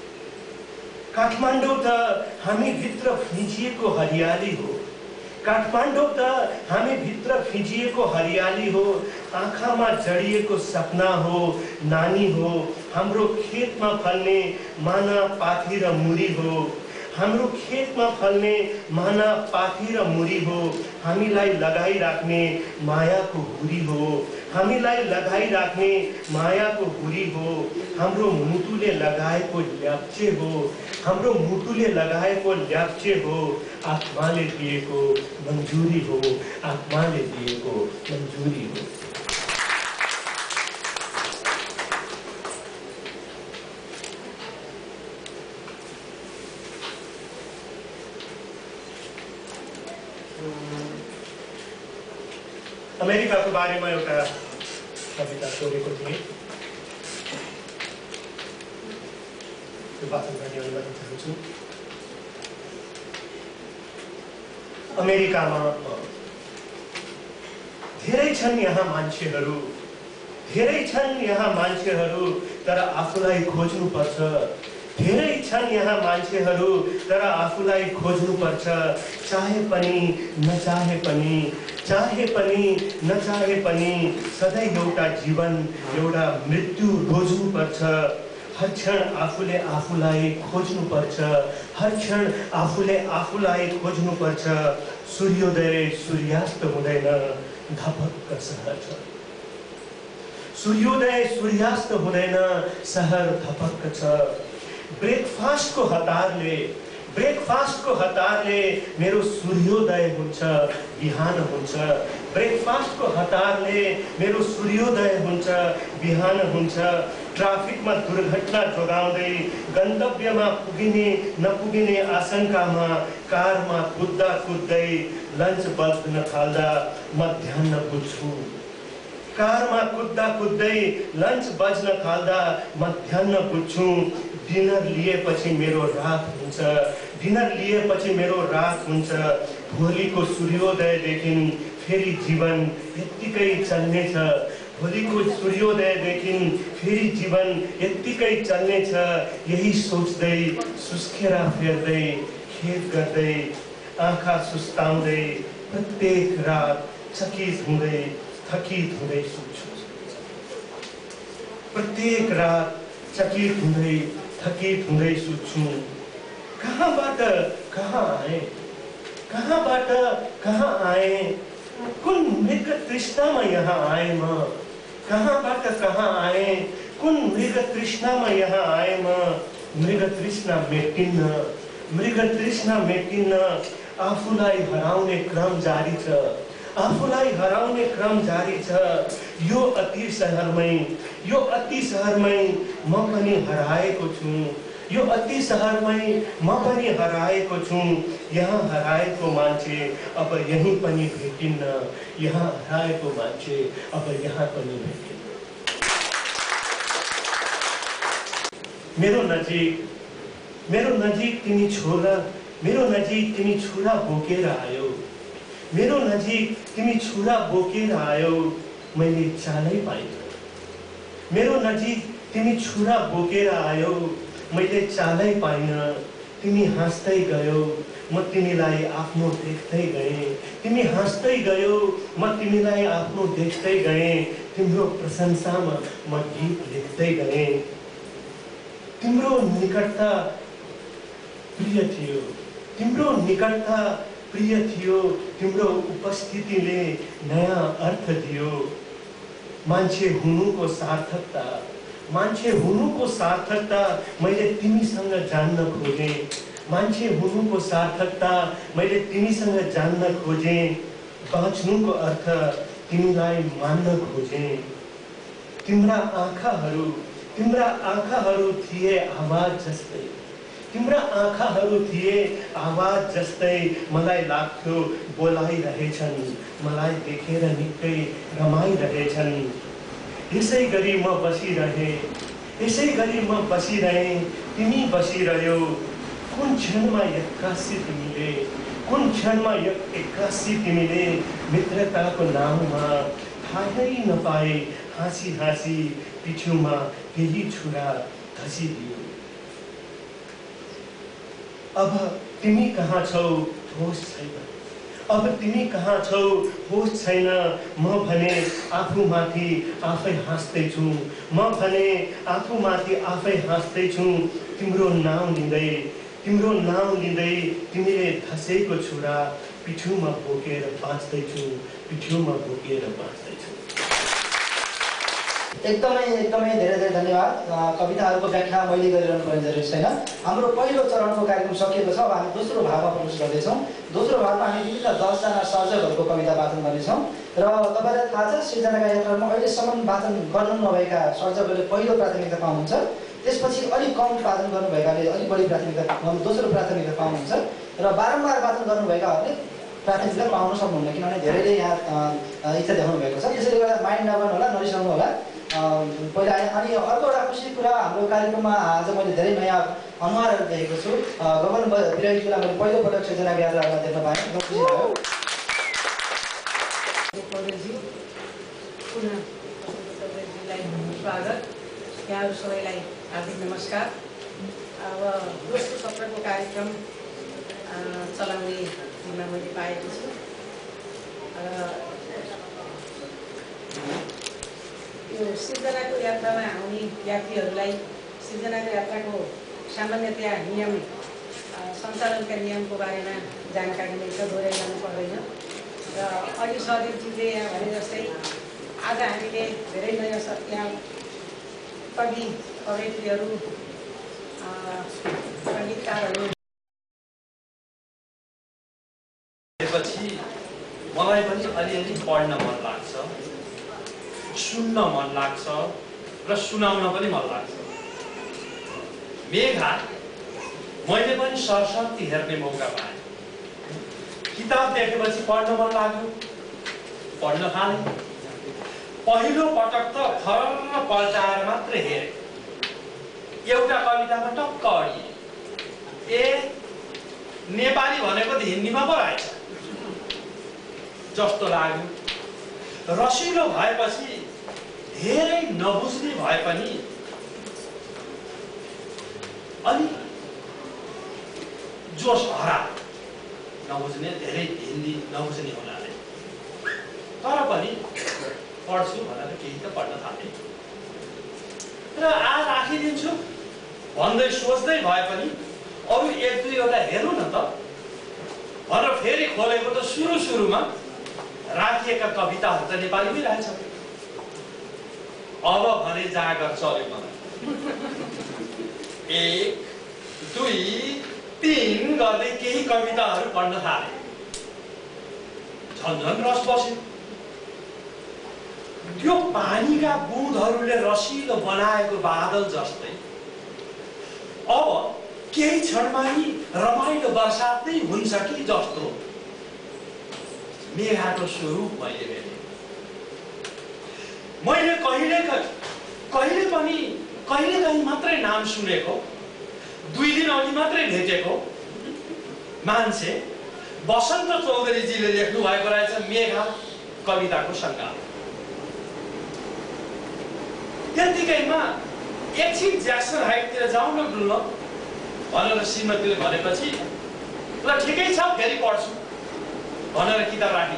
काठमाडौँ त हामी भित्र फिँजिएको हरियाली हो, काठमाडौँ त हामी भित्र फिँजिएको हरियाली हो। आँखामा जडिएको सपना हो, नानी हो। हाम्रो खेतमा फल्ने माना पाथी र मुरी हो, हाम्रो खेतमा फल्ने माना पाथी र मुरी हो। हामीलाई लगाइराख्ने मायाको हुरी हो, हामीलाई लगाइराख्ने मायाको हुरी हो। हाम्रो मुटुले लगाएको ल्याप्चे हो, हाम्रो मुटुले लगाएको ल्याप्चे हो। आत्माले दिएको मन्जुरी हो, आत्माले दिएको मन्जुरी हो। अमेरिकाको बारेमा एउटा कविता छोडेको थिएँ, त्यो वाचन गर्ने अनुमति चाहन्छु। अमेरिकामा धेरै छन् यहाँ मान्छेहरू, धेरै छन् यहाँ मान्छेहरू, तर आफूलाई खोज्नुपर्छ। धेरै छन् यहाँ मान्छेहरू, तर आफूलाई खोज्नुपर्छ। चाहे पनि नचाहे पनि, चाहे पनि नचाहे पनि, सधैँ एउटा जीवन, एउटा मृत्यु रोज्नुपर्छ। हर क्षण आफूले आफूलाई खोज्नुपर्छ, हर क्षण आफूले आफूलाई खोज्नुपर्छ। सूर्योदय सूर्यास्त हुँदैन, धपक्क सहर छ। सूर्योदय सूर्यास्त हुँदैन, सहर धपक्क छ। ब्रेकफास्टको हतारले ब्रेकफास्टको हतारले मेरो सूर्योदय हुन्छ, बिहान हुन्छ। ब्रेकफास्टको हतारले मेरो सूर्योदय हुन्छ, बिहान हुन्छ। ट्राफिकमा दुर्घटना जोगाउँदै गन्तव्यमा पुगिने नपुगिने आशंकामा कारमा कुद्दा कुद्दै लन्च बज्न थाल्दा मध्याह्न बुझ्छु। कारमा कुद्दा कुद्दै लन्च बज्न थाल्दा मध्याह्न बुझ्छु। डिनर लिएपछि मेरो रात हुन्छ, डिनर लिएपछि मेरो रात हुन्छ। भोलिको सूर्योदयदेखि फेरि जीवन यत्तिकै चल्नेछ, भोलिको सूर्योदयदेखि फेरि जीवन यत्तिकै चल्नेछ। यही सोच्दै सुस्केरा फेर्दै खेद गर्दै आँखा सुस्ताउँदै प्रत्येक रात चकित हुँदै थकित हुँदै सुत्छु। प्रत्येक रात चकित हुँदै थकित हुँदै सुत्छु। कहाँबाट कहाँ आए, कहाँबाट कहाँ आए, कुन मृग तृष्णामा यहाँ आए म। कहाँबाट कहाँ आए, कुन मृग तृष्णामा यहाँ आए म। मृग तृष्णा मेटिन्न, मृग तृष्णा मेटिन्न। आफूलाई हराउने क्रम जारी छ, आफूलाई हराउने क्रम जारी छ। यो अति सहरमै यो अति सहरमै म पनि हराएको छु, यो अति सहरमै म पनि हराएको छु। यहाँ हराएको मान्छे अब यहीं पनि भेटिन्न, यहाँ हराएको मान्छे अब यहाँ पनि भेटिन्न। मेरो नजिक मेरो नजिक तिमी छोरा, मेरो नजिक तिमी छुरा बोकेर आयो, मेरो नजिक तिमी छुरा बोकेर आयो। मैले चालै पाइनँ, मेरो नजिक तिमी छुरा बोकेर आयो, मैले चालै पाइनँ। तिमी हाँस्दै गयो, म तिमीलाई आफ्नो देख्दै गएँ। तिमी हाँस्दै गयो, म तिमीलाई आफ्नो देख्दै गएँ। तिम्रो प्रशंसामा म गीत लेख्दै गएँ। तिम्रो निकटता प्रिय थियो, तिम्रो निकटता प्रिय थियो। तिम्रो उपस्थितिले नयाँ अर्थ दियो। मान्छे हुनुको सार्थकता, मान्छे हुनुको सार्थकता मैले तिमीसँग जान्न खोजेँ। मान्छे हुनुको सार्थकता मैले तिमीसँग जान्न खोजेँ। बाँच्नुको अर्थ तिमीलाई मान्न खोजेँ। तिम्रा आँखाहरू तिम्रा आँखाहरू थिए आवाज जस्तै, तिम्रा आँखाहरू थिए आवाज जस्तै। मलाई लाग्थ्यो बोलाइरहेछन्, मलाई देखेर निकै रमाइरहेछन्। यसै गरी म बसिरहेँ, यसै गरी म बसिरहेँ, तिमी बसिरह्यौ। कुन क्षणमा एक्कासी तिमीले, कुन क्षणमा एक्कासी तिमीले मित्रताको नाममा थाहै नपाए हाँसी हाँसी पिछुमा केही छुरा धसिदियो। अब तिमी कहाँ छौ होश छैन, अब तिमी कहाँ छौ होश छैन। म भने आफूमाथि आफै हाँस्दैछु, म भने आफूमाथि आफै हाँस्दैछु। तिम्रो नाम लिँदै तिम्रो नाम लिँदै तिमीले धसेको छुरा पिठ्युमा बोकेर बाँच्दैछु, पिठ्युमा बोकेर बाँच्दैछु। एकदमै एकदमै धेरै धेरै धन्यवाद। कविताहरूको व्याख्या मैले गरिरहनु पर्ने जरुरी छैन। हाम्रो पहिलो चरणको कार्यक्रम सकिएको छ। अब हामी दोस्रो भागमा प्रवेश गर्दैछौँ। दोस्रो भागमा हामी विभिन्न दसजना सर्जकहरूको कविता वाचन गर्नेछौँ। र तपाईँलाई थाहा छ सृजनाका यात्रामा अहिलेसम्म वाचन गर्नु नभएका सर्जकहरूले पहिलो प्राथमिकता पाउनुहुन्छ। त्यसपछि अलिक कम वाचन गर्नुभएकाले अलिक बढी प्राथमिकता दोस्रो प्राथमिकता पाउनुहुन्छ। र बारम्बार वाचन गर्नुभएकाहरूले प्राथमिकता पाउन सक्नुहुन्न, किनभने धेरैले यहाँ इच्छा देखाउनु भएको छ। त्यसैले गर्दा माइन्ड नगर्नु होला, नरिसाउनु होला। पहिला अनि अर्को एउटा खुसी कुरा, हाम्रो कार्यक्रममा आज मैले धेरै नयाँ अनुहारहरू देखेको छु। गगन बिराइजीलाई मैले पहिलोपटक सृजना यात्रामा देख्न पाएँ, एकदम खुसी भयो। पुनः स्वागत, यहाँहरू सबैलाई हार्दिक नमस्कार। अब दोस्रो सत्रको कार्यक्रम चलाउने जिम्मा मैले पाएको छु। यो सिर्जनाको यात्रामा आउने यात्रीहरूलाई सृजनाको यात्राको सामान्यतया नियम सञ्चालनका नियमको बारेमा जानकारी नै छ, दोहोऱ्याइरहनु पर्दैन। र अघि सदीपजीले यहाँ भने जस्तै आज हामीले धेरै नयाँ यहाँ कवि कवयित्रीहरू सङ्गीतकारहरू पछि मलाई पनि अलिअलि पढ्न मन लाग्छ, सुन्न मन लाग्छ र सुनाउन पनि मन लाग्छ। मेघा मैले पनि सरस्वती हेर्ने मौका पाएँ। किताब देखेपछि पढ्न मन लाग्यो, पढ्न थालेँ। पहिलो पटक त फरक पल्टाएर मात्रै हेरेँ, एउटा कवितामा टक्क अडिए। ए नेपाली भनेको त हिन्दीमा पो रहेछ जस्तो लाग्यो। रसिलो भएपछि धेरै नबुझ्ने भए पनि अलि जोस हरा नबुझ्ने, धेरै हिन्दी नबुझ्ने हुनाले, तर पनि पढ्छु भनेर केही त पढ्न थालेँ। र आज राखिदिन्छु भन्दै सोच्दै भए पनि अरू एक दुईवटा हेरौँ न त भनेर फेरि खोलेको त सुरु सुरुमा राखिएका कविताहरू त नेपालीमै रहेछ। अब भने जागर चल्यो मलाई। एक दुई तीन गर्दै केही कविताहरू पढ्न थाले। झन्झन रस बस्यो। त्यो पानीका बुँदहरूले रसिलो बनाएको बादल जस्तै अब केही क्षणमा नि रमाइलो बर्सात नै हुन्छ कि जस्तो मेघाको स्वरूप मैले भेटेँ। मैले कहिले कहिले पनि कहिले कहीँ मात्रै नाम सुनेको, दुई दिन अघि मात्रै भेटेको मान्छे बसन्त चौधरीजीले लेख्नु भएको रहेछ मेघा कविताको सङ्गाल। त्यतिकैमा एकछिन ज्याक्सन हाइटतिर जाउँ न डुल्न भनेर श्रीमतीले भनेपछि ल ठिकै छ फेरि पढ्छु भनेर किताब राखेँ।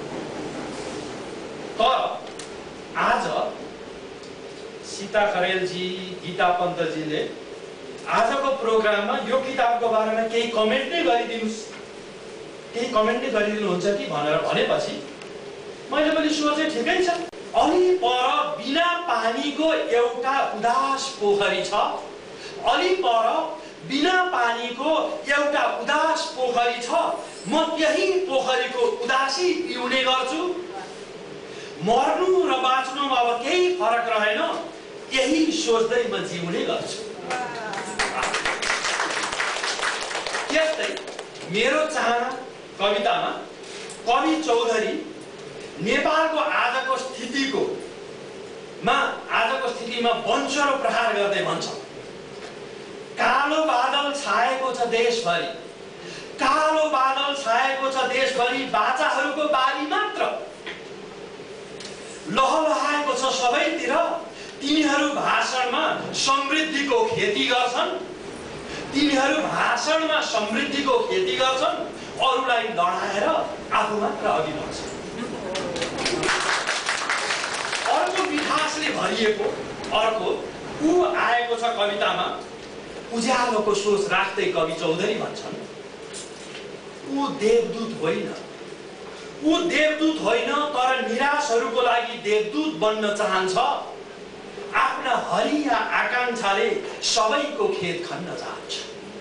तर आज सीता खरेलजी, गीता पन्तजीले आजको प्रोग्राममा यो किताबको बारेमा केही कमेन्ट नै गरिदिनुहोस्, केही कमेन्ट नै गरिदिनुहुन्छ कि भनेर भनेपछि मैले पनि सोचेँ ठिकै छ। अलि पर बिना पानीको एउटा उदास पोखरी छ, अलि पर बिना पानीको एउटा उदास पोखरी छ। म त्यही पोखरीको उदासी पिउने गर्छु। मर्नु र बाँच्नुमा अब केही फरक रहेन, यही सोच्दै म जिउने गर्छु। त्यस्तै मेरो चाहना कवितामा कवि चौधरी नेपालको आजको स्थितिको मा आजको स्थितिमा वञ्चरो प्रहार गर्दै भन्छ, कालो बादल छाएको छ देशभरि, कालो बादल छाएको छ देशभरि, बाचाहरूको बारी मात्र लहलहाएको छ सबैतिर। तिनीहरू भाषणमा समृद्धिको खेती गर्छन्, तिनीहरू भाषणमा समृद्धिको खेती गर्छन्, अरूलाई लडाएर आफू मात्र अघि बढ्छन्। अर्को मिठासले भरिएको अर्को ऊ आएको छ कवितामा। उज्यालोको सोच राख्दै कवि चौधरी भन्छन्, ऊ देवदूत होइन, ऊ देवदूत होइन, तर निराशहरूको लागि देवदूत बन्न चाहन्छ। आफ्ना हरिया आकांक्षाले सबैको खेत खन्न चाहन्छ।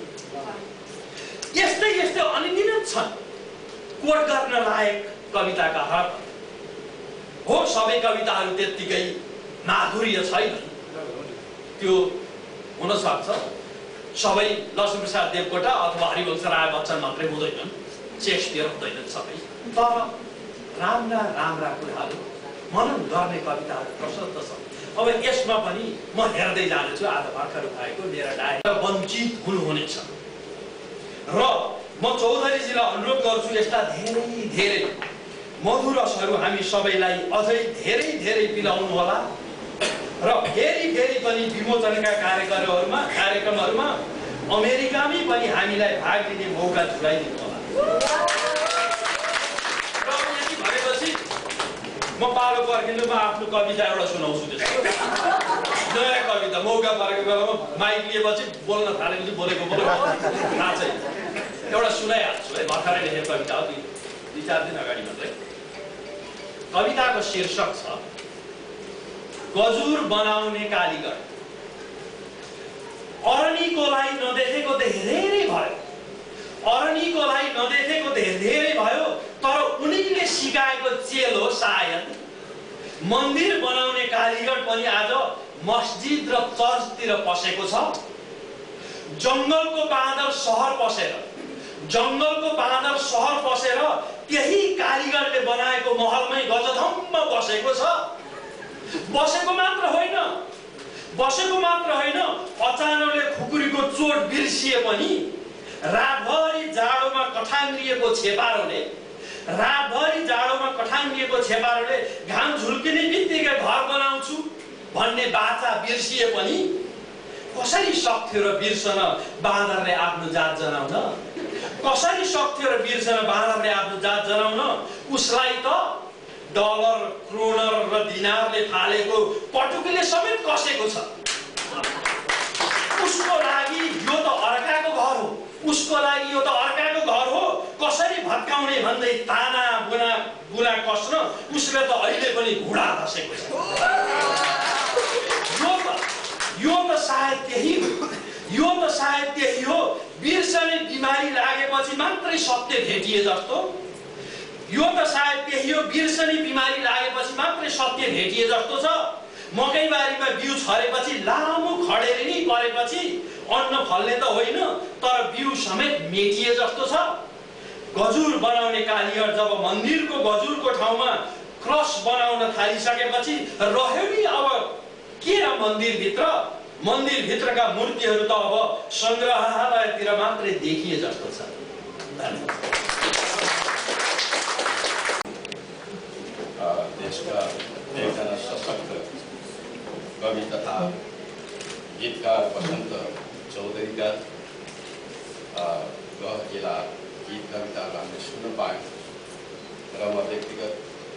यस्तै यस्तै अनगिनत छन् कोट गर्न लायक कविताका हरफ। हो सबै कविताहरू त्यत्तिकै माधुर्य छैन, त्यो हुन सक्छ। सबै लक्ष्मीप्रसाद देवकोटा अथवा हरिवंश राय बच्चन मात्रै हुँदैनन्, शेक्सपियर हुँदैनन् सबै। तर राम्रा राम्रा कुराहरू मनन गर्ने कविताहरू प्रशस्त छन्। अब यसमा पनि म हेर्दै जानेछु। आज भर्खर भएको मेरा डायरी वञ्चित हुनुहुनेछ र म चौधरीजीलाई अनुरोध गर्छु, यस्ता धेरै धेरै मधुर रसहरू हामी सबैलाई अझै धेरै धेरै पिलाउनु होला र फेरि फेरि पनि विमोचनका कार्यक्रमहरूमा कार्यक्रमहरूमा अमेरिकामै पनि हामीलाई भाग लिने मौका जुटाइदिनु होला। र यति भनेपछि म पालो पर्खिनुमा आफ्नो कविता एउटा सुनाउँछु त्यसको नयाँ कविता मौका परेको बेलामा माइक लिएपछि बोल्न थालेपछि बोलेको बोलेको थाहा छैन एउटा सुनाइहाल्छु है भर्खरै लेखेको कविता हो दुई दुई चार दिन अगाडि मात्रै कविताको शीर्षक छ गजुर बनाउने कालीगढ अरणीकोलाई नदेखेको धेरै भयो अरणीकोलाई नदेखेको धेरै भयो तर उनीले सिकाएको चेल हो सायद मन्दिर बनाउने कालीगढ पनि आज मस्जिद र चर्चतिर पसेको छ जङ्गलको बाँदर सहर पसेर जङ्गलको बाँदर सहर पसेर त्यही कालीगढले बनाएको महलमै गजधम्म बसेको छ बसेको मात्र होइन बसेको मात्र होइन अचानकले खुकुरीको चोट बिर्सिए पनि रातभरि जाडोमा कठाङ्ग्रिएको छेपारोले रातभरि जाडोमा कठाङ्ग्रिएको छेपारोले घाम झुल्किने बित्तिकै घर बनाउँछु भन्ने बाचा बिर्सिए पनि कसरी सक्थ्यो र बिर्सन बाँदरले आफ्नो जात जनाउन कसरी सक्थ्यो र बिर्सन बाँदरले आफ्नो जात जनाउन उसलाई त डलर क्रोनर र दिनारले फालेको पटुकीले समेत कसेको छ उसको लागि यो त अर्काको घर हो उसको लागि यो त अर्काको घर हो कसरी भत्काउने भन्दै ताना बुना बुना कस्न उसले त अहिले पनि घुडा धसेको छ यो त यो त सायद त्यही हो यो त सायद त्यही हो बिर्सने बिमारी लागेपछि मात्रै सत्य भेटिए जस्तो यो त सायद त्यही हो बिर्सने बिमारी लागेपछि मात्रै सत्य भेटिए जस्तो छ मकैबारीमा बिउ छरेपछि लामो खडेरी नै परेपछि अन्न फल्ने त होइन तर बिउ समेत मेटिए जस्तो छ गजुर बनाउने कालीगढ जब मन्दिरको गजुरको ठाउँमा क्रस बनाउन थालिसकेपछि रह्यो नि अब के र मन्दिरभित्र मन्दिरभित्रका मूर्तिहरू त अब सङ्ग्रहालयतिर मात्रै देखिए जस्तो छ देशका एकजना सशक्त कवि तथा गीतकार वसन्त चौधरीका गहकिला गीत कविताहरू हामीले सुन्न पायौँ र म व्यक्तिगत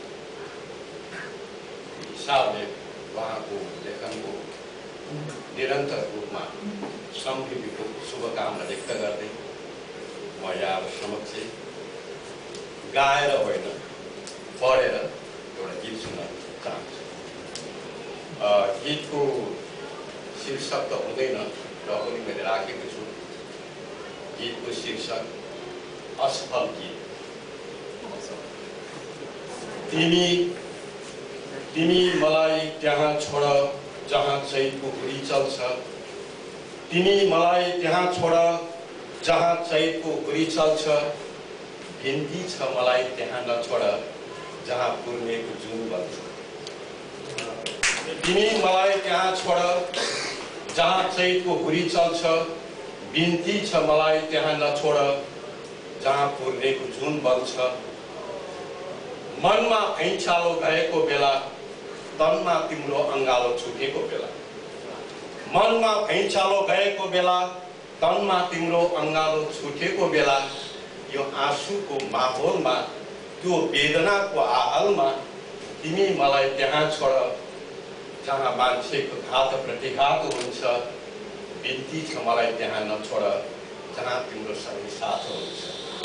हिसाबले उहाँको लेखनको निरन्तर रूपमा समृद्धिको शुभकामना व्यक्त गर्दै म यहाँ समक्ष गाएर होइन पढेर एउटा गीत सुन्न चाहन्छु गीतको शीर्षक त हुँदैन र पनि मैले राखेको छु गीतको शीर्षक असफल गीत तिमी तिमी मलाई त्यहाँ छोड जहाँ चैतको हुरी चल्छ तिमी मलाई त्यहाँ छोड जहाँ चैतको हुरी चल्छ भिन्दी छ मलाई त्यहाँ नछोड जहाँ पूर्णेको जुन बन्छ तिमी मलाई त्यहाँ छोड जहाँ चैतको हुरी चल्छ बिन्ती छ मलाई त्यहाँ नछोड जहाँ पूर्णेको जुन बन्छ मनमा भैँचालो गएको बेला तनमा तिम्रो अङ्गालो छुटेको बेला मनमा भैँचालो गएको बेला तनमा तिम्रो अङ्गालो छुटेको बेला यो आँसुको माहौलमा त्यो वेदनाको आहालमा तिमी मलाई त्यहाँ छोड जहाँ मान्छेको घात प्रतिघात हुन्छ बिन्ती छ मलाई त्यहाँ नछोड जहाँ तिम्रो सबै साथ हुन्छ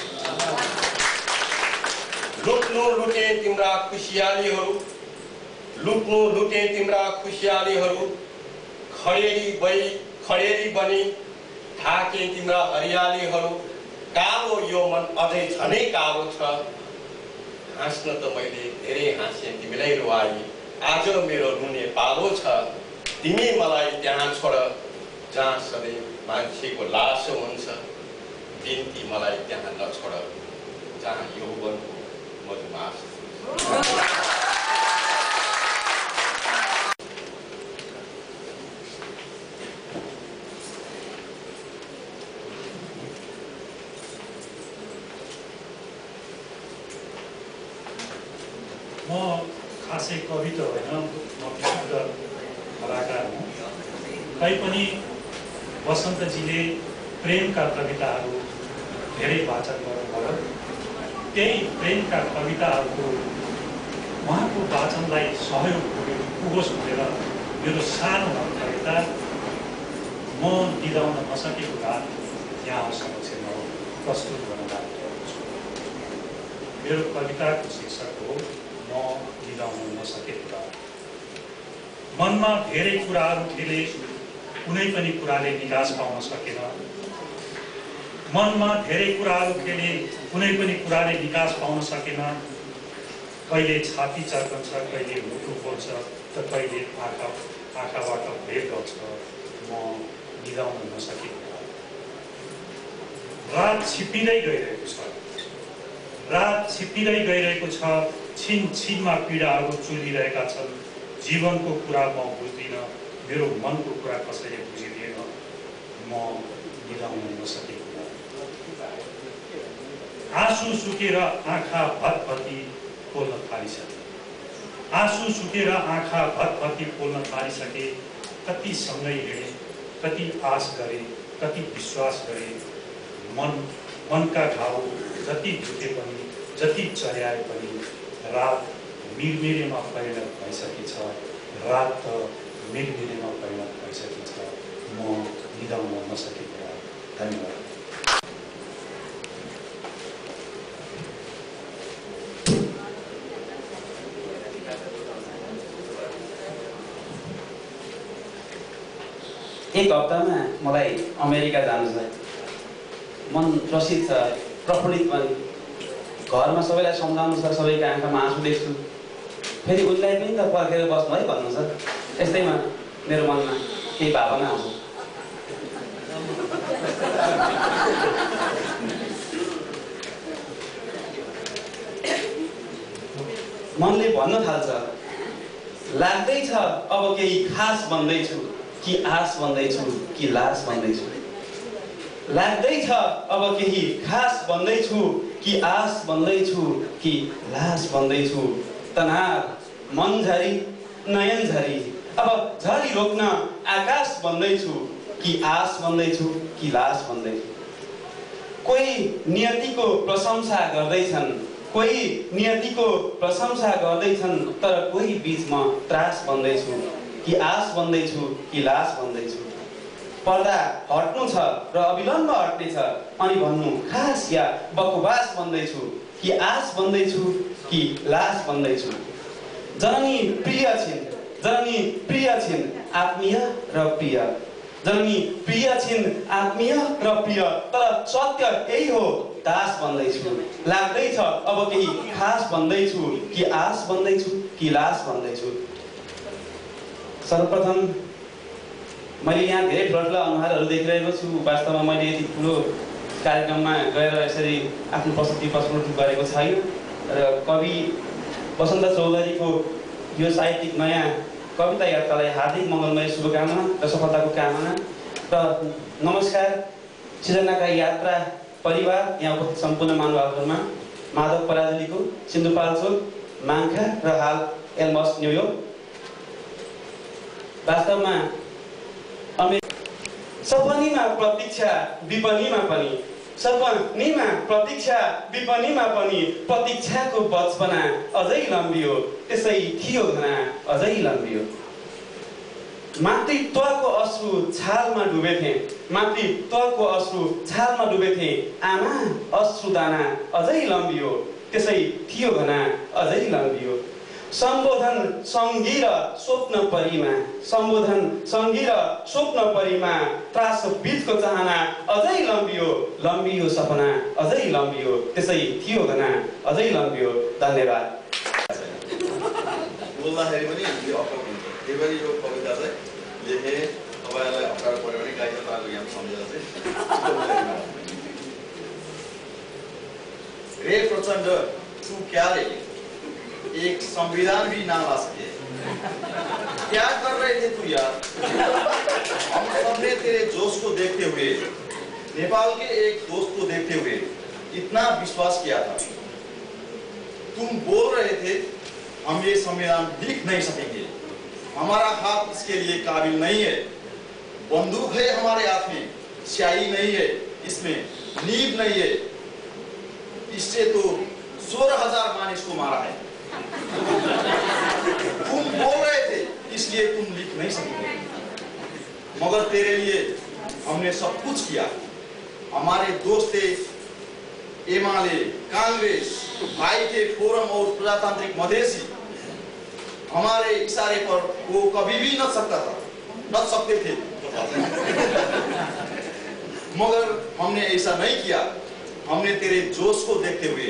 लुट्नु लुटे तिम्रा खुसियालीहरू लुट्नु लुटे तिम्रा खुसियालीहरू खडेरी बई खडेरी बनी ढाके तिम्रा हरियालीहरू कालो यो मन अझै झनै कालो छ हाँस्न त मैले धेरै हाँसेँ तिमीलाई रुवाई आज मेरो रुने पालो छ तिमी मलाई त्यहाँ छोड जहाँ सधैँ मान्छेको लासो हुन्छ बिन्ती मलाई त्यहाँ नछोड जहाँ यौवनको मधुमास म खासै कवि त होइन म व्यक्तिगत कलाकार हुँ तैपनि वसन्तजीले प्रेमका कविताहरू धेरै वाचन गर्नुभयो त्यही प्रेमका कविताहरूको उहाँको वाचनलाई सहयोग पुगोस् भनेर मेरो सानो कविता म निदाउन नसकेको रात यहाँ समक्षमा प्रस्तुत गर्न लागेको छु। मेरो कविताको शीर्षक हो म निदाउन नसकेको रात। मनमा धेरै कुराहरू खेले, कुनै पनि कुराले निकास पाउन सकेन। मनमा धेरै कुराहरू खेले, कुनै पनि कुराले निकास पाउन सकेन। कहिले छाती चर्कन्छ, कहिले मुटु बोल्छ, त कहिले आँखा आँखाबाट भेट गर्छ। म निदाउन नसकेको रात छिप्पिँदै गइरहेको छ। रात छिप्पिँदै गइरहेको छ। छिन छिनमा पीडाहरू चुलिरहेका छन्। जीवनको कुरा म बुझ्दिनँ, मेरो मनको कुरा कसैले बुझिदिएन। म निदाउन नसकेको आँसु सुकेर आँखा भतभती पोल्न थालिसके। आँसु सुकेर आँखा भतभती पोल्न थालिसके। कति सँगै हिँडे, कति आश गरे, कति विश्वास गरे। मन मनका घाउ जति धुते पनि, जति चर्याए पनि रात मिरमिरेमा परिणत भइसकेछ। रात त मिरमिरेमा परिणत भइसकेछ। म निदाउन नसकेको रात। धन्यवाद। एक हप्तामा मलाई अमेरिका जानु छ। मन त्रसित छ, प्रफुल्लित पनि। घरमा सबैलाई सम्झाउनु छ, सबैको आँखामा आँसु देख्छु। फेरि उनलाई पनि त पर्खेर बस्नु है भन्नु छ। यस्तैमा मेरो मनमा केही भावना आउँछ। मनले भन्न थाल्छ, लाग्दैछ अब केही खास बन्दैछु कि आस बन्दैछु कि लास बन्दैछु। लाग्दैछ अब केही खास बन्दैछु कि आस बन्दैछु कि लास बन्दैछु। तनाव मन झरी नयन झरी, अब झरी रोक्न आकाश बन्दैछु कि आस बन्दैछु कि लास बन्दैछु। कोही नियतिको प्रशंसा गर्दैछन्, कोही नियतिको प्रशंसा गर्दैछन्, तर कोही बीचमा त्रास बन्दैछु कि आस बन्दैछु कि लास बन्दैछु। पर्दा हट्नु छ र अविलम्ब हट्ने छ, अनि भन्नु खास या बकवास बन्दैछु कि आस बन्दैछु कि लास बन्दैछु। जननी प्रिय छिन्, जननी प्रिय छिन्, आत्मीय र प्रिय। जननी प्रिय छिन्, आत्मीय र प्रिय, तर सत्य यही हो, दास बन्दैछु। लाग्दैछ अब केही खास बन्दैछु कि आस बन्दैछु कि लास बन्दैछु। सर्वप्रथम मैले यहाँ धेरै ठुला ठुला अनुहारहरू देखिरहेको छु। वास्तवमा मैले यति ठुलो कार्यक्रममा गएर यसरी आफ्नो प्रस्तुति प्रस्तुत गरेको छैन। र कवि वसन्त चौधरीको यो साहित्यिक नयाँ कविता यात्रालाई हार्दिक मङ्गलमय शुभकामना र सफलताको कामना। र नमस्कार सृजनाका यात्रा परिवार, यहाँ उपस्थित सम्पूर्ण महानुभावहरूमा माधव पराजुलीको सिन्धुपाल्चोक, माङ्खा र हाल एल्मस न्युयोर्क। वास्तवमा सपनीमा प्रतीक्षा विपनीमा पनि, सपनीमा प्रतीक्षा विपनीमा पनि प्रतीक्षाको बचपना अझै लम्बियो, त्यसै थियो घना अझै लम्बियो। मातृत्वको अश्रु छालमा डुबेथे, मातृत्वको अश्रु छालमा डुबेथे, आमा अश्रु दाना अझै लम्बियो, त्यसै थियो घना अझै लम्बियो। सम्बोधन सङ्गी र स्वप्न परिमा, सम्बोधन सङ्गी र स्वप्न परिमा, त्रास बीचको चाहना अझै लम्बियो, लम्बियो सपना अझै लम्बियो, त्यसै थियो घना अझै लम्बियो। धन्यवाद। बोल्दाखेरि पनि यो अप्ठ्यारो हुन्छ। त्यही पनि यो कविता चाहिँ लेखेँ, तपाईँहरूलाई अप्ठ्यारो पऱ्यो भने गाई तपाईँको यहाँ सम्झेर चाहिँ रे प्रचण्ड तू क्या रे, एक संविधान भी ना ला सके, क्या कर रहे थे तू यार। हम सबने तेरे जोश को देखते हुए, नेपाल के एक दोस्त को देखते हुए इतना विश्वास किया था। तुम बोल रहे थे हम ये संविधान लिख नहीं सकेंगे, हमारा हाथ इसके लिए काबिल नहीं है। बंदूक है हमारे हाथ में, स्याही नहीं है इसमें, नींब नहीं है। इससे तो सोलह हजार मानिस को मारा है। बोल रहे थे इसलिए तुम लिख नहीं सकोगे, मगर तेरे लिए हमने सब कुछ किया। हमारे दोस्त थे एमाले, कांग्रेस, भाई थे फोरम और प्रजातांत्रिक मधेसी। हमारे इशारे पर वो कभी भी न सकता था, न सकते थे मगर हमने ऐसा नहीं किया। हमने तेरे जोश को देखते हुए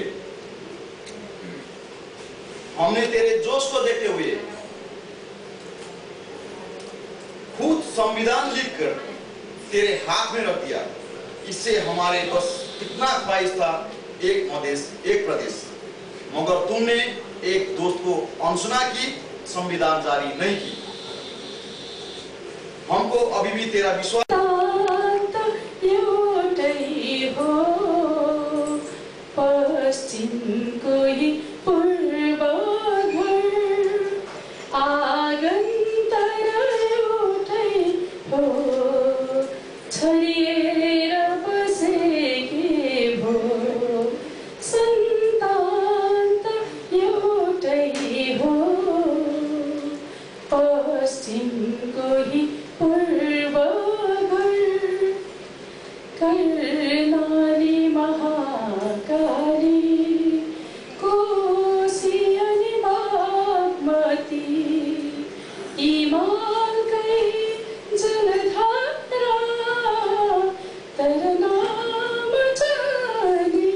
हमने तेरे जोश को देखते हुए खुद संविधान लिखकर तेरे हाथ में रख दिया। इससे हमारे बस कितना ख्वाहिश था, एक मधेश एक प्रदेश, मगर तुमने एक दोस्त को अनसुना की, संविधान जारी नहीं की। हमको अभी भी तेरा विश्वास पश्चिमको ही पूर्व घर आँगन तर एउटै हो, छरिएर बसेकी भो सन्तान त एउटै हो। पश्चिमको ही पूर्व घर कर्णाली महाकाली कोशी अनि बागमती हिमालकै जलधारा तर नाम जाने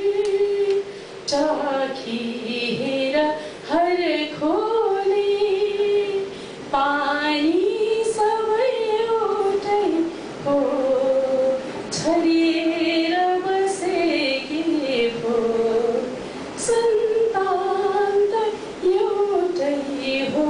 चाखिएर हर खोले पानी सबै एउटै हो, छरिएर बसेकी भो सन्तान त एउटै हो।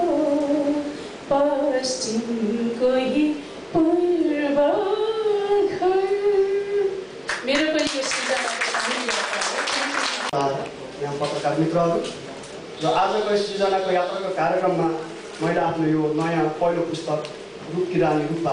पश्चिमको ही पूर्व घर। मेरो पनि यो सृजनाको सानो यात्रा हो। यहाँ पत्रकार मित्रहरू र आजको यस सृजनाको यात्राको कार्यक्रममा मैले आफ्नो यो नयाँ पहिलो पुस्तक रूपकी रानी रूपा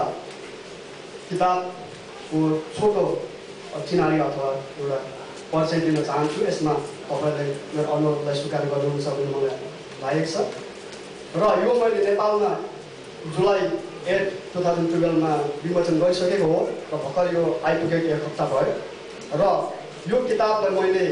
किताबको छोटो चिनारी अथवा एउटा परिचय दिन चाहन्छु। यसमा तपाईँले मेरो अनुरोधलाई स्वीकार गर्नुहुन्छ भन्ने मलाई लागेको छ। र यो मैले नेपालमा जुलाई एट टु थाउजन्ड टुवेल्भमा विमोचन गरिसकेको हो र भर्खर यो आइपुगेको एक हप्ता भयो। र यो किताबलाई मैले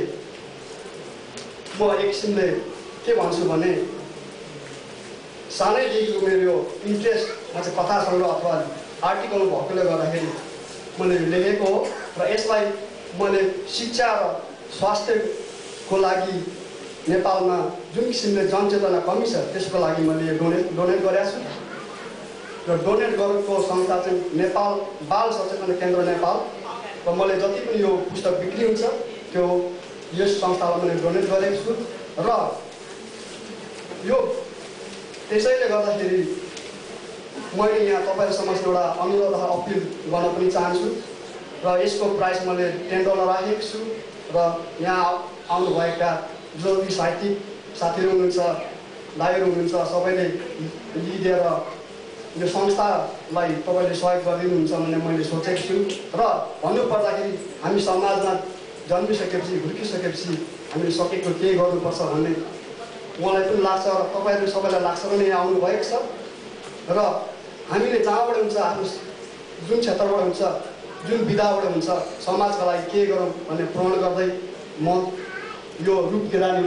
म एक किसिमले के भन्छु भने सानैदेखिको मेरो यो इन्ट्रेस्टमा चाहिँ कथा सङ्ग्रह अथवा आर्टिकल भएकोले गर्दाखेरि मैले लेखेको हो। र यसलाई मैले शिक्षा र स्वास्थ्यको लागि नेपालमा जुन किसिमले जनचेतना कमी छ त्यसको लागि मैले डोनेट डोनेट गरेको छु। र डोनेट गरेको संस्था चाहिँ नेपाल बाल सचेतना केन्द्र नेपाल। र मैले जति पनि यो पुस्तक बिक्री हुन्छ त्यो यस संस्थालाई मैले डोनेट गरेको छु। र यो त्यसैले गर्दाखेरि मैले यहाँ तपाईँहरू समक्ष एउटा अनुरोध अपिल गर्न पनि चाहन्छु। र यसको प्राइस मैले टेन डलर राखेको छु। र यहाँ आउनुभएका जो साहित्यिक साथीहरू हुनुहुन्छ, दाइहरू हुनुहुन्छ, सबैले लिदिएर यो संस्थालाई तपाईँले सहयोग गरिदिनुहुन्छ भन्ने मैले सोचेको छु। र भन्नुपर्दाखेरि हामी समाजमा जन्मिसकेपछि हुर्किसकेपछि हामीले सकेको के गर्नुपर्छ भन्ने मलाई पनि लाग्छ र तपाईँहरू सबैलाई लाग्छ पनि यहाँ आउनुभएको छ। र हामीले जहाँबाट हुन्छ आफ्नो जुन क्षेत्रबाट हुन्छ जुन विधाबाट हुन्छ समाजका लागि के गरौँ भन्ने प्रण गर्दै म यो रूपकी रानी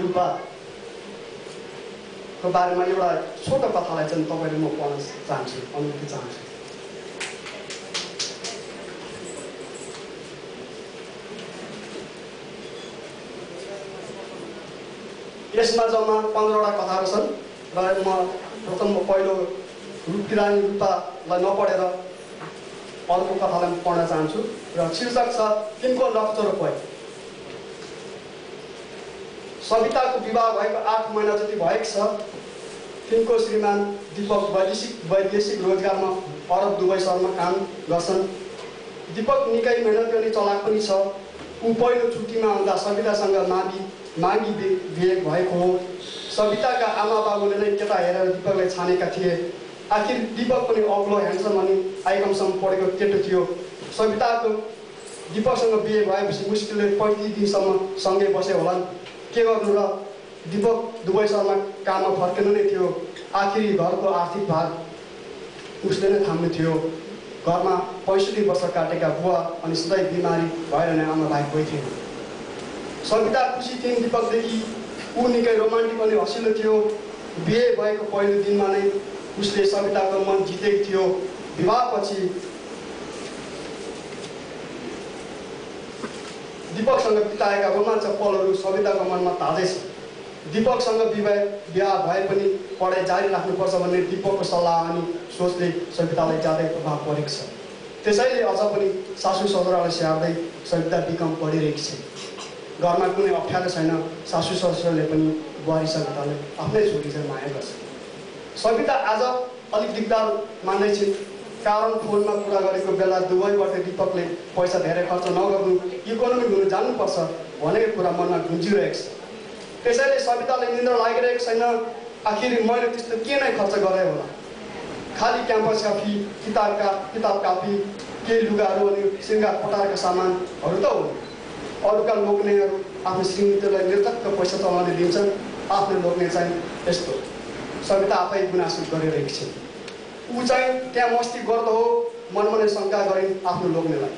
रूपाको बारेमा एउटा छोटो कथालाई चाहिँ तपाईँले म पढ्न चाहन्छु, अनुमति चाहन्छु। यसमा जम्मा पन्ध्रवटा कथाहरू छन् र म प्रथम पहिलो रूपकी रानी रूपालाई नपढेर अर्को कथालाई म पढ्न चाहन्छु। र शीर्षक छ तिनको लक्चरो पय। सविताको विवाह भएको आठ महिना जति भएको छ। तिनको श्रीमान दीपक वैदेशिक वैदेशिक रोजगारमा अरब दुबई सहरमा काम गर्छन्। दीपक निकै मेहनती अनि चलाक पनि छ। ऊ पहिलो छुट्टीमा आउँदा सवितासँग मागी मागी बिहे भएको हो। सविताका आमा बाबुले नै केटा हेरेर दीपकलाई छानेका थिए। आखिर दीपक पनि अग्लो ह्यान्डसम अनि आइकमसम्म पढेको केटो थियो। सविताको दीपकसँग बिहे भएपछि मुस्किलले पैँतिस दिनसम्म सँगै बसे होलान्। के गर्नु र दीपक दुबई सहरमा काममा फर्किनु नै थियो। आखिरी घरको आर्थिक भार उसले नै थाम्नु थियो। घरमा पैँसठी वर्ष काटेका बुवा अनि सधैँ बिमारी भएर नै आमा भाइ कोही थिएन। सविता खुसी थिइन् दिपकदेखि। ऊ निकै रोमान्टिक अनि हँसिलो थियो। बिहे भएको पहिलो दिनमा नै उसले सविताको मन जितेको थियो। विवाहपछि दिपकसँग बिताएका रोमाञ्चक पलहरू सविताको मनमा ताजै छ। दिपकसँग विवाह बिहा भए पनि पढाइ जारी राख्नुपर्छ भन्ने दिपकको सल्लाह अनि सोचले सवितालाई ज्यादै प्रभाव परेको छ। त्यसैले अझ पनि सासू ससुरालाई स्याहार्दै सविता बिकम पढिरहेकी छ। घरमा कुनै अप्ठ्यारो छैन। सासू ससुराले पनि बुहारी सवितालाई आफ्नै छोरी चाहिँ माया गर्छ। सविता आज अलिक दिगदार मान्दैछिन्, कारण फोनमा कुरा गरेको बेला दुबईबाट दिपकले पैसा धेरै खर्च नगर्नु, इकोनोमी हुनु जान्नुपर्छ भनेको कुरा मनमा गुन्जिरहेको छ। त्यसैले सवितालाई निन्द्रा लागिरहेको छैन। आखिर मैले त्यस्तो के नै खर्च गरेँ होला? खालि क्याम्पसका फी, किताबका किताब कापी, केही लुगाहरू अनि श्रृङ्गार पटारका सामानहरू त हो। अरूका लोग्नेहरू आफ्नो श्रीमतीलाई निर्धक्क पैसा चलाउने दिन्छन्, आफ्नो लोग्ने चाहिँ यस्तो। सविता आफै गुनासो गरिरहेकी छिन्। ऊ चाहिँ त्यहाँ मस्ती गर्दो हो, मनमनै शङ्का गरिन् आफ्नो लोग्नेलाई।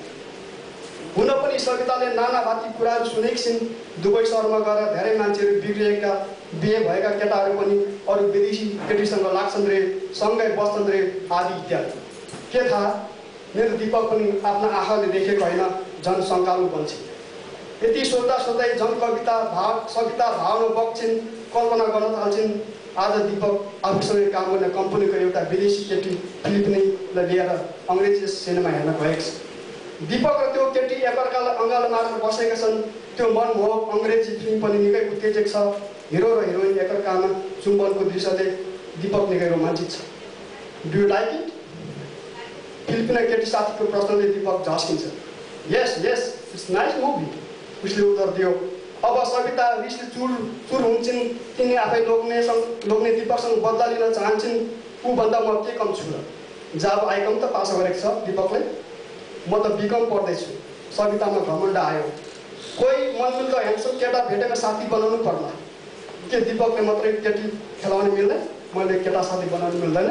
हुन पनि सविताले नाना भाती कुराहरू सुनेकी छिन्। दुबई सहरमा गएर धेरै मान्छेहरू बिग्रिएका बिहे भएका केटाहरू पनि अरू विदेशी केटीसँग लाग्छन् रे, सँगै बस्छन् रे आदि इत्यादि। के थाहा, मेरो दिपक पनि आफ्ना आँखाले देखेको होइन, झन् शङ्कालु बन्छ। यति सोच्दा सोच्दै झन् कविता भाव सविता भावना बग्छिन्, कल्पना गर्न थाल्छिन्। आज दिपक आफूसँग काम गर्ने कम्पनीको एउटा विदेशी केटी फिलिपिनीलाई लिएर अङ्ग्रेजी सिनेमा हेर्न गएको छ। दिपक र त्यो केटी एकअर्कालाई अँगालो मारेर बसेका छन्। त्यो मनमोहक अङ्ग्रेजी फिल्म पनि निकै उत्तेजक छ। हिरो र हिरोइन एकअर्कामा चुम्बनको दृश्यले दिपक निकै रोमाञ्चित छ। Do you like it? Filipina केटी साथीको प्रश्नले दिपक झस्किन्छ। Yes yes it's nice movie, उसले उत्तर दियो। अब सविता रिसले चुर चुर हुन्छन्। तिनी आफै लोग्नेसँग लोग्ने दिपकसँग बदला लिन चाहन्छन्। ऊभन्दा म के कम छु र? जाब आइकम त पास गरेको छ दिपकले। म त बिकम पढ्दैछु। सवितामा घमण्ड आयो। कोही मनमिल्दो ह्यान्डसम केटा भेटेर साथी बनाउनु पर्ला। के दिपकले मात्रै केटी खेलाउन मिल्दैन? मैले केटा साथी बनाउनु मिल्दैन?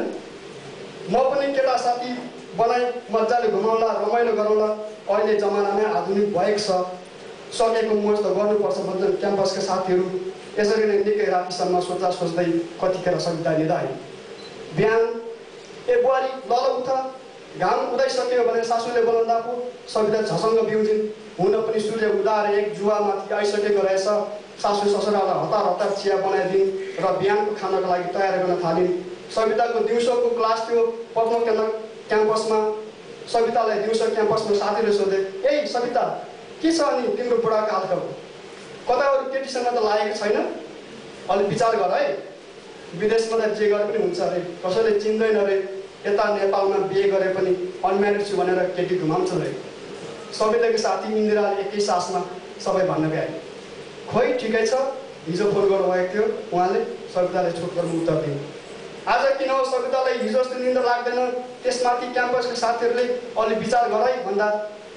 म पनि केटा साथी बनाइ मजाले घुमाउला, रमाइलो गरौँला। अहिले जमाना नै आधुनिक भएको छ। सकेको मोज त गर्नुपर्छ भन्छन् क्याम्पसका साथीहरू। यसरी नै निकै रातिसम्म सोच्दा सोच्दै कतिखेर सविता लिँदा आयो। बिहान ए बुहारी ल ल उठ, घाम उदाइसक्यो भनेर सासूले बोलाउँदा पो सविता झसङ्ग बिउजिन्। हुन पनि सूर्य उदाएर एक जुवामाथि आइसकेको रहेछ। सासू ससुरालाई हतार हतार चिया बनाइदिन् र बिहानको खानाको लागि तयार गर्न थालिन्। सविताको दिउँसोको क्लास थियो पद्म क्याम्पसमा। सवितालाई दिउँसो क्याम्पसमा साथीले सोधे, ए सविता के छ अनि तिम्रो बुढाको हालखबर? कता अरू केटीसँग त लागेको छैन? अलिक विचार गर है। विदेशमा त जे गरे पनि हुन्छ अरे, कसैले चिन्दैन अरे। यता नेपालमा बिहे गरे पनि अनम्यारिड छु भनेर केटी घुमाउँछन् अरे। सविताको साथी इन्दिराले एकै सासमा सबै भन्न भ्याए। खोइ ठिकै छ, हिजो फोन गर्नुभएको थियो उहाँले। सविताले छोटकरमा उत्तर दिए। आज किन हो सवितालाई हिजो जस्तो निन्द्रा लाग्दैन? त्यसमाथि क्याम्पसका साथीहरूले अलि विचार गर है भन्दा